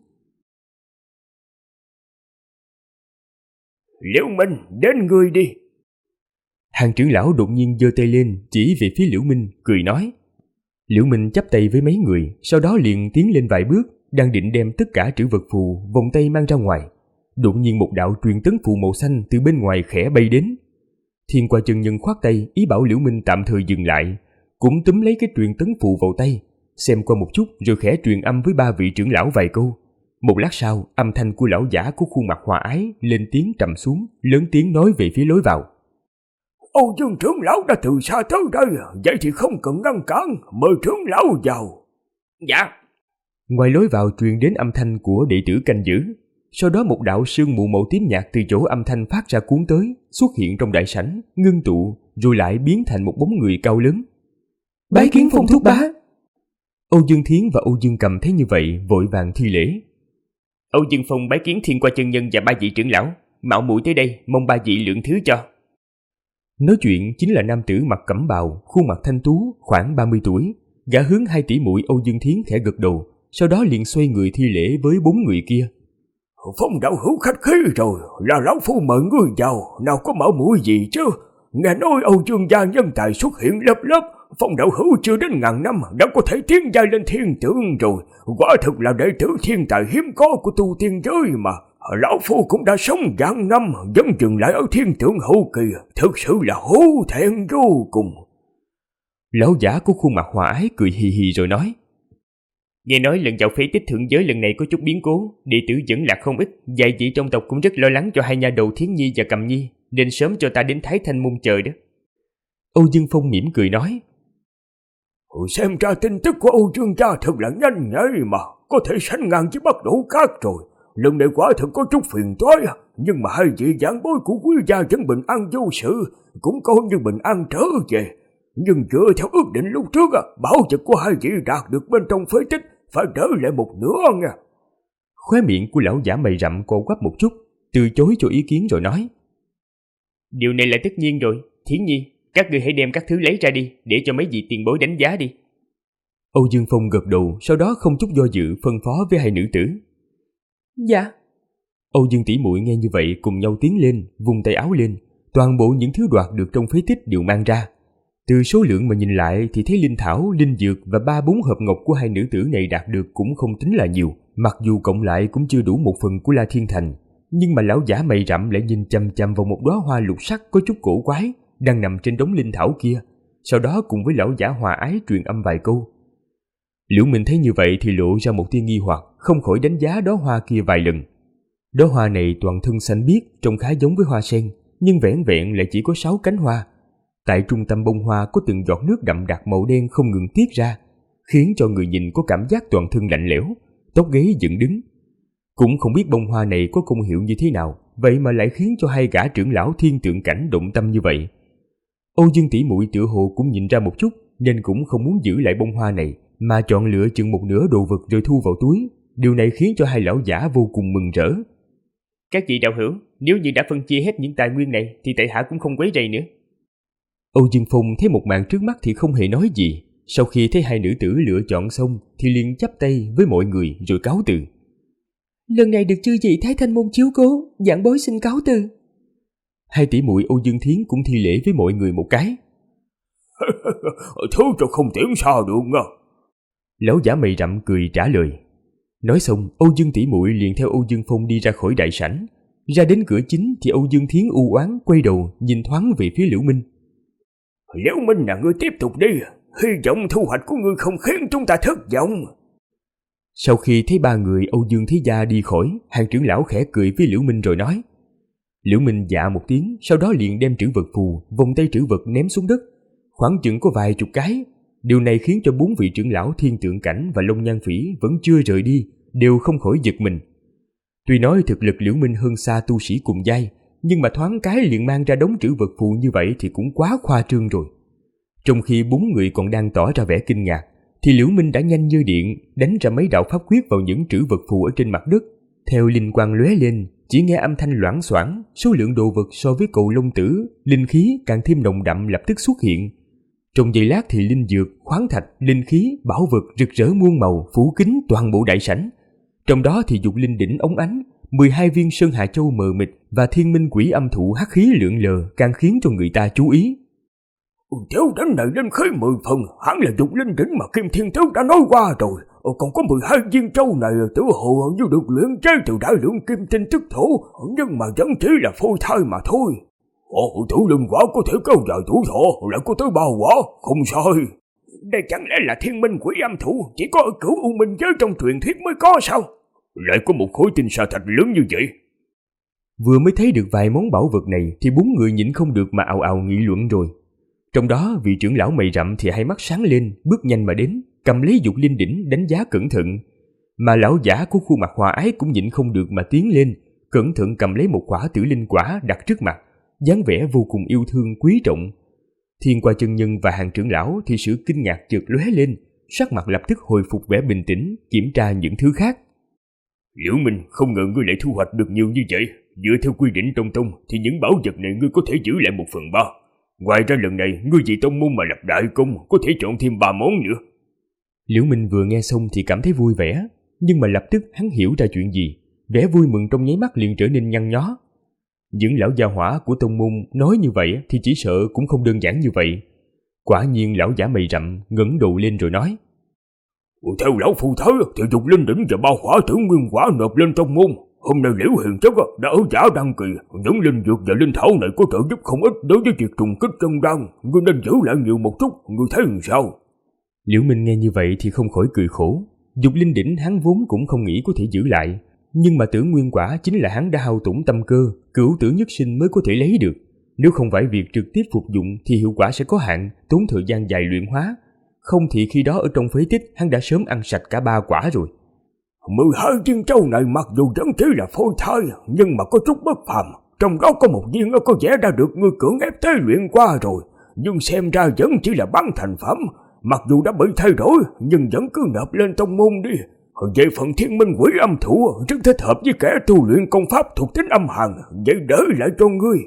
Liễu Minh, đến ngươi đi. Hàng trưởng lão đột nhiên giơ tay lên, chỉ về phía Liễu Minh, cười nói. Liễu Minh chắp tay với mấy người, sau đó liền tiến lên vài bước, đang định đem tất cả trữ vật phù vòng tay mang ra ngoài. Đột nhiên một đạo truyền tấn phù màu xanh từ bên ngoài khẽ bay đến. Thiên Qua chân nhân khoát tay ý bảo Liễu Minh tạm thời dừng lại, cũng túm lấy cái truyền tấn phù vào tay, xem qua một chút rồi khẽ truyền âm với 3 vị trưởng lão vài câu. Một lát sau, âm thanh của lão giả có khuôn mặt hòa ái lên tiếng trầm xuống, lớn tiếng nói về phía lối vào. Âu Dương trưởng lão đã từ xa tới đây, vậy thì không cần ngăn cản, mời trưởng lão vào. Dạ. Ngoài lối vào truyền đến âm thanh của đệ tử canh giữ. Sau đó một đạo sương mù màu tím nhạt từ chỗ âm thanh phát ra cuốn tới, xuất hiện trong đại sảnh, ngưng tụ, rồi lại biến thành một bóng người cao lớn. Bái kiến Phong thúc bá. Âu Dương Thiến và Âu Dương Cầm thấy như vậy, vội vàng thi lễ. Âu Dương Phong bái kiến Thiên Qua chân nhân và 3 vị trưởng lão, mạo muội tới đây, mong 3 vị lượng thứ cho. Nói chuyện chính là nam tử mặc cẩm bào, khuôn mặt thanh tú, khoảng 30 tuổi. Gã hướng 2 tỷ muội Âu Dương Thiến khẽ gật đầu, sau đó liền xoay người thi lễ với 4 người kia. Phong đạo hữu khách khí rồi, là lão phu mời ngươi vào, nào có mạo muội gì chứ. Nghe nói Âu Dương gia nhân tài xuất hiện lớp lớp, Phong đạo hữu chưa đến ngàn năm đã có thể tiến giai lên thiên tượng rồi, quả thực là đệ tử thiên tài hiếm có của tu tiên giới mà. Lão phu cũng đã sống vạn năm, vẫn dừng lại ở thiên tượng hậu kỳ, thực sự là hổ thẹn vô cùng. Lão giả có khuôn mặt hòa ái cười hì hì rồi nói. Nghe nói lần vào phế tích thượng giới lần này có chút biến cố, đệ tử vẫn lạc không ít, vài vị trong tộc cũng rất lo lắng cho 2 nha đầu Thiến Nhi và Cầm Nhi, nên sớm cho ta đến Thái Thanh môn chờ đó. Âu Dương Phong mỉm cười nói. Xem ra tin tức của Âu Dương gia thật là nhanh nhạy mà, có thể sánh ngang với Bắc Đỗ Các rồi. Lần này quả thực có chút phiền toái, nhưng mà 2 vị giảng bối của quý gia vẫn bình an vô sự, cũng coi như bình an trở về. Nhưng dựa theo ước định lúc trước, bảo vật của 2 vị đạt được bên trong phế tích phải trở lại một nửa nha. Khóe miệng của lão giả mày rậm co quắp một chút, từ chối cho ý kiến rồi nói. Điều này là tất nhiên rồi, Thiến Nhi, các ngươi hãy đem các thứ lấy ra đi, để cho mấy vị tiền bối đánh giá đi. Âu Dương Phong gật đầu, sau đó không chút do dự phân phó với 2 nữ tử. Dạ. Âu Dương tỷ muội nghe như vậy cùng nhau tiến lên, vung tay áo lên, toàn bộ những thứ đoạt được trong phế tích đều mang ra. Từ số lượng mà nhìn lại thì thấy linh thảo, linh dược và 3-4 hộp ngọc của 2 nữ tử này đạt được cũng không tính là nhiều, mặc dù cộng lại cũng chưa đủ 1 phần của La Thiên Thành. Nhưng mà lão giả mày rậm lại nhìn chằm chằm vào một đóa hoa lục sắc có chút cổ quái đang nằm trên đống linh thảo kia, sau đó cùng với lão giả hòa ái truyền âm vài câu. Liễu Minh thấy như vậy thì lộ ra một tia nghi hoặc, không khỏi đánh giá đóa hoa kia vài lần. Đóa hoa này toàn thân xanh biếc, trông khá giống với hoa sen, nhưng vẻn vẹn lại chỉ có 6 cánh hoa. Tại trung tâm bông hoa có từng giọt nước đậm đặc màu đen không ngừng tiết ra, khiến cho người nhìn có cảm giác toàn thân lạnh lẽo, tóc gáy dựng đứng. Cũng không biết bông hoa này có công hiệu như thế nào, vậy mà lại khiến cho 2 gã trưởng lão thiên tượng cảnh động tâm như vậy. Âu Dương tỷ muội tựa hồ cũng nhìn ra một chút, nên cũng không muốn giữ lại bông hoa này, mà chọn lựa chừng một nửa đồ vật rồi thu vào túi. Điều này khiến cho 2 lão giả vô cùng mừng rỡ. Các vị đạo hữu, nếu như đã phân chia hết những tài nguyên này thì tại hạ cũng không quấy rầy nữa. Âu Dương Phong thấy một màn trước mắt thì không hề nói gì. Sau khi thấy 2 nữ tử lựa chọn xong thì liền chắp tay với mọi người rồi cáo từ. Lần này được chư vị Thái Thanh môn chiếu cố, giảng bối xin cáo từ. Hai tỷ muội Âu Dương Thiến cũng thi lễ với mọi người một cái. Thứ cho không tiễn sao được nha. Lão giả mày rậm cười trả lời. Nói xong, Âu Dương tỷ muội liền theo Âu Dương Phong đi ra khỏi đại sảnh. Ra đến cửa chính thì Âu Dương Thiến u oán quay đầu nhìn thoáng về phía Liễu Minh. Liễu Minh là ngươi tiếp tục đi, hy vọng thu hoạch của ngươi không khiến chúng ta thất vọng. Sau khi thấy ba người Âu Dương Thế Gia đi khỏi, Hàng trưởng lão khẽ cười với Liễu Minh rồi nói. Liễu Minh dạ một tiếng, sau đó liền đem trữ vật phù, vòng tay trữ vật ném xuống đất. Khoảng chừng có vài chục cái. Điều này khiến cho 4 vị trưởng lão Thiên Tượng Cảnh và Long Nhan Phỉ vẫn chưa rời đi, đều không khỏi giật mình. Tuy nói thực lực Liễu Minh hơn xa tu sĩ cùng giai, nhưng mà thoáng cái liền mang ra đống trữ vật phù như vậy thì cũng quá khoa trương rồi. Trong khi 4 người còn đang tỏ ra vẻ kinh ngạc, thì Liễu Minh đã nhanh như điện đánh ra mấy đạo pháp quyết vào những trữ vật phù ở trên mặt đất. Theo linh quang lóe lên, chỉ nghe âm thanh loảng xoảng, số lượng đồ vật so với cầu Long Tử, linh khí càng thêm nồng đậm lập tức xuất hiện. Trong giây lát thì linh dược, khoáng thạch, linh khí, bảo vật rực rỡ muôn màu phủ kín toàn bộ đại sảnh. Trong đó thì dục linh đỉnh óng ánh, 12 viên sơn hà châu mờ mịt và thiên minh quỷ âm thụ hắc khí lượn lờ càng khiến cho người ta chú ý. Thiếu đánh này linh khí 10 phần, hẳn là dục linh đỉnh mà Kim Thiên Tứ đã nói qua rồi. Còn có 12 viên châu này tử hồ như được luyện chế từ đại lượng kim tinh tức thổ, nhưng mà vẫn chỉ là phôi thai mà thôi. Tử linh quả có thể kéo dài tuổi thọ, lại có tới 3 quả, không sai. Đây chẳng lẽ là thiên minh quỷ âm thụ chỉ có ở Cửu U Minh giới trong truyền thuyết mới có sao? Lại có một khối tinh sa thạch lớn như vậy. Vừa mới thấy được vài món bảo vật này thì 4 người nhịn không được mà ào ào nghị luận rồi. Trong đó vị trưởng lão mày rậm thì hai mắt sáng lên, bước nhanh mà đến, cầm lấy dục linh đỉnh đánh giá cẩn thận. Mà lão giả của khuôn mặt hòa ái cũng nhịn không được mà tiến lên, cẩn thận cầm lấy một quả tử linh quả đặt trước mặt, dáng vẻ vô cùng yêu thương quý trọng. Thiên Qua chân nhân và Hàng trưởng lão thì sự kinh ngạc chợt lóe lên, sắc mặt lập tức hồi phục vẻ bình tĩnh, kiểm tra những thứ khác. Liễu Minh, không ngờ ngươi lại thu hoạch được nhiều như vậy. Dựa theo quy định trong tông thì những bảo vật này ngươi có thể giữ lại 1/3. Ngoài ra lần này ngươi vì tông môn mà lập đại công, có thể chọn thêm 3 món nữa. Liễu Minh vừa nghe xong thì cảm thấy vui vẻ, nhưng mà lập tức hắn hiểu ra chuyện gì, vẻ vui mừng trong nháy mắt liền trở nên nhăn nhó. Những lão gia hỏa của tông môn nói như vậy thì chỉ sợ cũng không đơn giản như vậy. Quả nhiên lão giả mày rậm ngẩng đầu lên rồi nói. Theo lão phù thấy thì dục linh đỉnh và 3 hỏa tử nguyên quả nộp lên tông môn. Hôm nay Liễu Hiền Chất đã ở giả đăng kỳ, những linh dược và linh thảo này có trợ giúp không ít đối với việc trùng kích chân đan. Ngươi nên giữ lại nhiều một chút, ngươi thấy làm sao? Liễu Minh nghe như vậy thì không khỏi cười khổ. Dục linh đỉnh hắn vốn cũng không nghĩ có thể giữ lại, nhưng mà tử nguyên quả chính là hắn đã hao tổn tâm cơ, cửu tử nhất sinh mới có thể lấy được. Nếu không phải việc trực tiếp phục dụng thì hiệu quả sẽ có hạn, tốn thời gian dài luyện hóa. Không thì khi đó ở trong phế tích hắn đã sớm ăn sạch cả 3 quả rồi. 12 viên châu này mặc dù vẫn chỉ là phôi thai, nhưng mà có chút bất phàm. Trong đó có một viên có vẻ đã được ngươi cưỡng ép tế luyện qua rồi, nhưng xem ra vẫn chỉ là bán thành phẩm. Mặc dù đã bị thay đổi, nhưng vẫn cứ nộp lên tông môn đi. Về phần thiên minh quỷ âm thụ rất thích hợp với kẻ tu luyện công pháp thuộc tính âm hàn, vậy đỡ lại cho ngươi.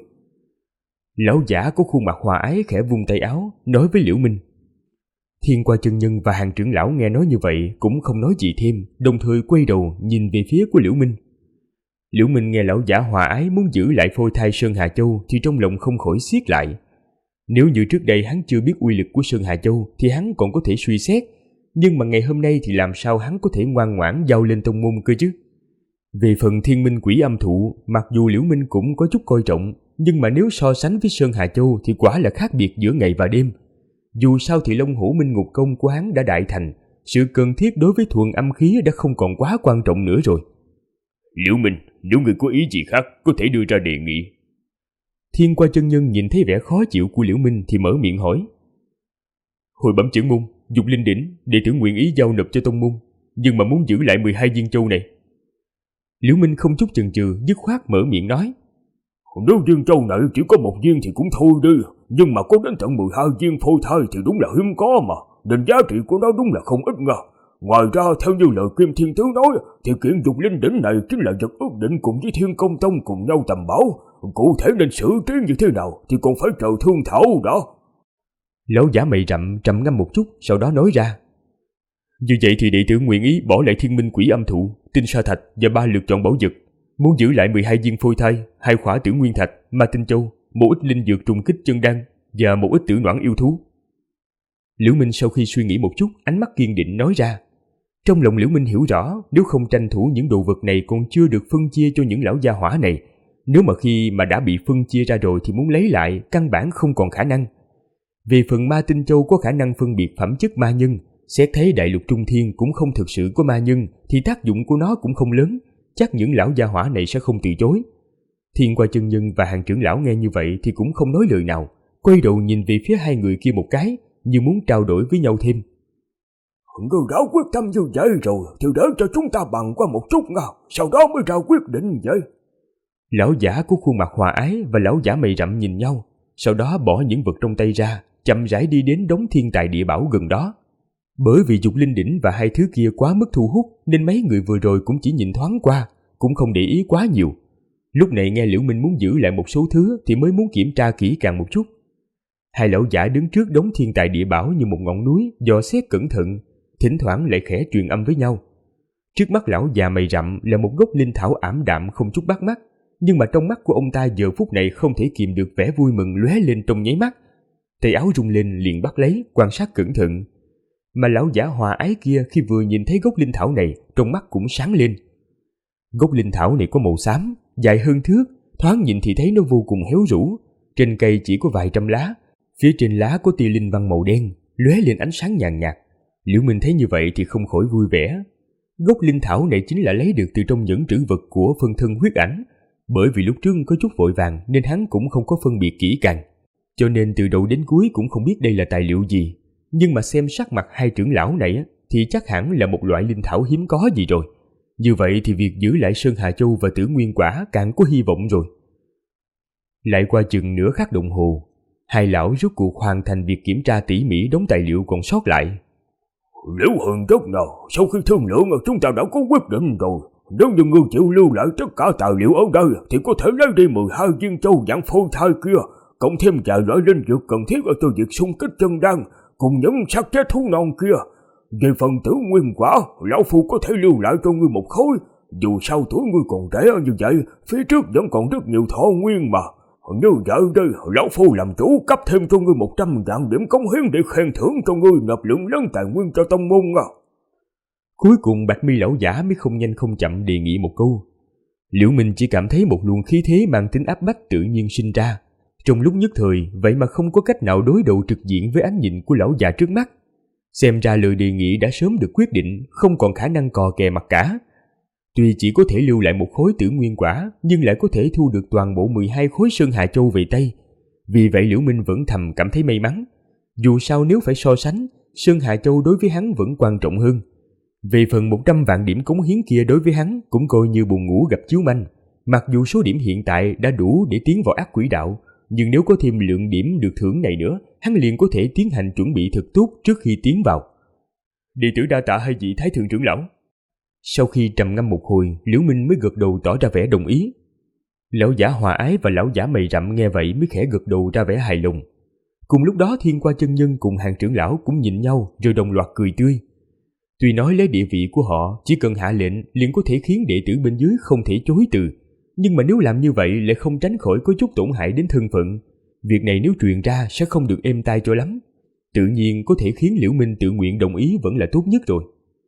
Lão giả có khuôn mặt hòa ái khẽ vung tay áo, nói với Liễu Minh. Thiên Qua chân nhân và Hàng trưởng lão nghe nói như vậy cũng không nói gì thêm, đồng thời quay đầu nhìn về phía của Liễu Minh. Liễu Minh nghe lão giả hòa ái muốn giữ lại phôi thai Sơn Hà Châu thì trong lòng không khỏi siết lại. Nếu như trước đây hắn chưa biết uy lực của Sơn Hà Châu thì hắn còn có thể suy xét, nhưng mà ngày hôm nay thì làm sao hắn có thể ngoan ngoãn giao lên tông môn cơ chứ? Về phần thiên minh quỷ âm thụ, mặc dù Liễu Minh cũng có chút coi trọng, nhưng mà nếu so sánh với Sơn Hà Châu thì quả là khác biệt giữa ngày và đêm. Dù sao thì Long Hổ Minh Ngục Công của hắn đã đại thành, sự cần thiết đối với thuần âm khí đã không còn quá quan trọng nữa rồi. Liễu Minh, nếu người có ý gì khác có thể đưa ra đề nghị. Thiên Qua chân nhân nhìn thấy vẻ khó chịu của Liễu Minh thì mở miệng hỏi. Hồi bẩm trưởng môn, dục linh đỉnh đệ tử nguyện ý giao nộp cho tông môn, nhưng mà muốn giữ lại 12 viên châu này. Liễu Minh không chút chần chừ, dứt khoát mở miệng nói. Nếu viên châu này chỉ có 1 viên thì cũng thôi đi, nhưng mà có đến tận 12 viên phôi thai thì đúng là hiếm có mà, nên giá trị của nó đúng là không ít nha. Ngoài ra theo như lời Kim Thiên Tứ nói thì kiện dục linh đỉnh này chính là vật ước định cùng với Thiên Công Tông cùng nhau tầm bảo, cụ thể nên xử trí như thế nào thì còn phải chờ thương thảo đó. Lão giả mày rậm trầm ngâm một chút, sau đó nói ra. Như vậy thì đệ tử nguyện ý bỏ lại thiên minh quỷ âm thụ, tinh sa thạch và 3 lượt chọn bảo vật, muốn giữ lại 12 viên phôi thai, 2 khỏa tử nguyên thạch, ma tinh châu, một ít linh dược trùng kích chân đan và một ít tử noãn yêu thú. Liễu Minh sau khi suy nghĩ một chút, ánh mắt kiên định nói ra. Trong lòng Liễu Minh hiểu rõ, nếu không tranh thủ những đồ vật này còn chưa được phân chia cho những lão gia hỏa này. Nếu mà khi mà đã bị phân chia ra rồi thì muốn lấy lại, căn bản không còn khả năng. Về phần ma tinh châu có khả năng phân biệt phẩm chất ma nhân, xét thấy đại lục trung thiên cũng không thực sự có ma nhân, thì tác dụng của nó cũng không lớn, chắc những lão gia hỏa này sẽ không từ chối. Thiên Qua chân nhân và Hàng trưởng lão nghe như vậy thì cũng không nói lời nào, quay đầu nhìn về phía hai người kia một cái, như muốn trao đổi với nhau thêm. Ngươi đã quyết tâm như vậy rồi thì để cho chúng ta bằng qua một chút nào, sau đó mới ra quyết định vậy. Lão giả của khuôn mặt hòa ái và lão giả mày rậm nhìn nhau, sau đó bỏ những vật trong tay ra, chậm rãi đi đến đống thiên tài địa bảo gần đó. Bởi vì dục linh đỉnh và hai thứ kia quá mức thu hút nên mấy người vừa rồi cũng chỉ nhìn thoáng qua, cũng không để ý quá nhiều. Lúc này nghe Liễu Minh muốn giữ lại một số thứ thì mới muốn kiểm tra kỹ càng một chút. Hai lão giả đứng trước đống thiên tài địa bảo như một ngọn núi, dò xét cẩn thận, thỉnh thoảng lại khẽ truyền âm với nhau. Trước mắt lão già mày rậm là một gốc linh thảo ảm đạm không chút bắt mắt, nhưng mà trong mắt của ông ta giờ phút này không thể kìm được vẻ vui mừng lóe lên trong nháy mắt. Tay áo rung lên liền bắt lấy, quan sát cẩn thận. Mà lão giả hòa ái kia khi vừa nhìn thấy gốc linh thảo này, trong mắt cũng sáng lên. Gốc linh thảo này có màu xám, dài hơn thước, thoáng nhìn thì thấy nó vô cùng héo rũ. Trên cây chỉ có vài trăm lá, phía trên lá có tia linh văn màu đen, lóe lên ánh sáng nhàn nhạt. Liễu Minh thấy như vậy thì không khỏi vui vẻ. Gốc linh thảo này chính là lấy được từ trong nhẫn trữ vật của phân thân huyết ảnh. Bởi vì lúc trước có chút vội vàng nên hắn cũng không có phân biệt kỹ càng, cho nên từ đầu đến cuối cũng không biết đây là tài liệu gì. Nhưng mà xem sắc mặt hai trưởng lão này thì chắc hẳn là một loại linh thảo hiếm có gì rồi. Như vậy thì việc giữ lại Sơn Hà Châu và Tử Nguyên Quả càng có hy vọng rồi. Lại qua chừng nửa khắc đồng hồ, hai lão rốt cuộc hoàn thành việc kiểm tra tỉ mỉ đống tài liệu còn sót lại. Liễu Huyền Trúc nào, sau khi thương lượng chúng ta đã có quyết định rồi. Nếu như ngươi chịu lưu lại tất cả tài liệu ở đây thì có thể lấy đi 12 viên châu dạng phôi thai kia, cộng thêm vài loại linh dược cần thiết cho việc xung kích chân đan, cùng những xác chết thú non kia. Về phần Tử Nguyên Quả, lão phu có thể lưu lại cho ngươi một khối. Dù sao tuổi ngươi còn trẻ như vậy, phía trước vẫn còn rất nhiều thọ nguyên mà. Như vậy đây, lão phu làm chủ cấp thêm cho ngươi 100 vạn điểm cống hiến để khen thưởng cho ngươi nộp lượng lớn tài nguyên cho tông môn à. Cuối cùng Bạch Mi lão giả mới không nhanh không chậm đề nghị một câu. Liễu Minh chỉ cảm thấy một luồng khí thế mang tính áp bách tự nhiên sinh ra. Trong lúc nhất thời, vậy mà không có cách nào đối đầu trực diện với ánh nhìn của lão già trước mắt. Xem ra lời đề nghị đã sớm được quyết định, không còn khả năng cò kè mặt cả. Tuy chỉ có thể lưu lại một khối Tử Nguyên Quả, nhưng lại có thể thu được toàn bộ 12 khối Sơn Hà Châu về tay. Vì vậy Liễu Minh vẫn thầm cảm thấy may mắn. Dù sao nếu phải so sánh, Sơn Hà Châu đối với hắn vẫn quan trọng hơn. Về phần 100 vạn điểm cống hiến kia đối với hắn cũng coi như buồn ngủ gặp chiếu manh. Mặc dù số điểm hiện tại đã đủ để tiến vào ác quỷ đạo, nhưng nếu có thêm lượng điểm được thưởng này nữa, hắn liền có thể tiến hành chuẩn bị thật tốt trước khi tiến vào. Đệ tử đa tạ hai vị Thái thượng trưởng lão. Sau khi trầm ngâm một hồi, Liễu Minh mới gật đầu tỏ ra vẻ đồng ý. Lão giả hòa ái và lão giả mày rậm nghe vậy mới khẽ gật đầu ra vẻ hài lòng. Cùng lúc đó Thiên Qua chân nhân cùng Hàng trưởng lão cũng nhìn nhau rồi đồng loạt cười tươi. Tuy nói lấy địa vị của họ, chỉ cần hạ lệnh liền có thể khiến đệ tử bên dưới không thể chối từ, nhưng mà nếu làm như vậy lại không tránh khỏi có chút tổn hại đến thân phận. Việc này nếu truyền ra sẽ không được êm tai cho lắm. Tự nhiên có thể khiến Liễu Minh tự nguyện đồng ý vẫn là tốt nhất rồi.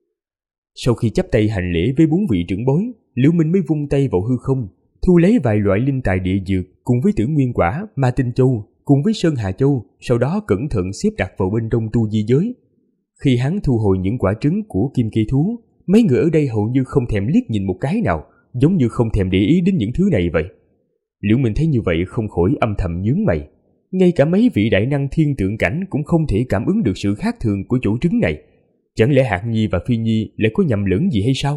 Sau khi chắp tay hành lễ với 4 vị trưởng bối, Liễu Minh mới vung tay vào hư không, thu lấy vài loại linh tài địa dược cùng với Tử Nguyên Quả, Ma Tinh Châu cùng với Sơn Hà Châu, sau đó cẩn thận xếp đặt vào bên trong tu di giới. Khi hắn thu hồi những quả trứng của kim kỳ thú, mấy người ở đây hầu như không thèm liếc nhìn một cái nào, giống như không thèm để ý đến những thứ này vậy. Liễu Minh thấy như vậy không khỏi âm thầm nhướng mày. Ngay cả mấy vị đại năng thiên tượng cảnh cũng không thể cảm ứng được sự khác thường của chỗ trứng này. Chẳng lẽ Hạc Nhi và Phi Nhi lại có nhầm lẫn gì hay sao?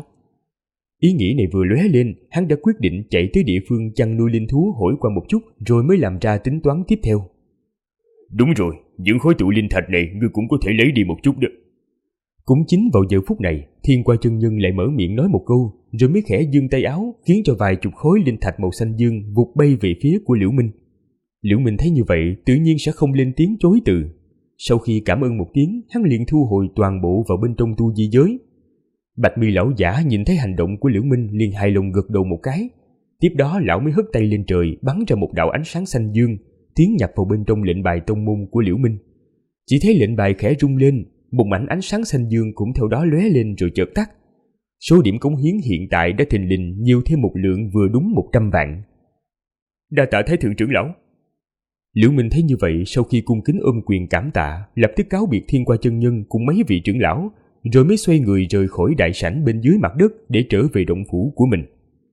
Ý nghĩ này vừa lóe lên, hắn đã quyết định chạy tới địa phương chăn nuôi linh thú hỏi qua một chút rồi mới làm ra tính toán tiếp theo. Đúng rồi, những khối tụ linh thạch này ngươi cũng có thể lấy đi một chút đó. Cũng chính vào giờ phút này, Thiên Qua chân nhân lại mở miệng nói một câu, rồi mới khẽ giương tay áo, khiến cho vài chục khối linh thạch màu xanh dương vụt bay về phía của Liễu Minh. Liễu Minh thấy như vậy, tự nhiên sẽ không lên tiếng chối từ. Sau khi cảm ơn một tiếng, hắn liền thu hồi toàn bộ vào bên trong tu di giới. Bạch mi lão giả nhìn thấy hành động của Liễu Minh liền hài lòng gật đầu một cái. Tiếp đó lão mới hất tay lên trời, bắn ra một đạo ánh sáng xanh dương, tiến nhập vào bên trong lệnh bài tông môn của Liễu Minh. Chỉ thấy lệnh bài khẽ rung lên, một mảnh ánh sáng xanh dương cũng theo đó lóe lên rồi chợt tắt. Số điểm cống hiến hiện tại đã thình lình nhiều thêm một lượng vừa đúng 100 vạn. Đa tạ Thái thượng trưởng lão. Liễu Minh thấy như vậy, sau khi cung kính ôm quyền cảm tạ, lập tức cáo biệt Thiên Qua chân nhân cùng mấy vị trưởng lão, rồi mới xoay người rời khỏi đại sảnh bên dưới mặt đất để trở về động phủ của mình.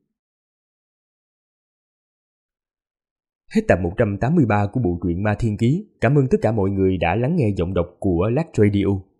Hết tập 183 của bộ truyện Ma Thiên Ký. Cảm ơn tất cả mọi người đã lắng nghe giọng đọc của Lắc Radio.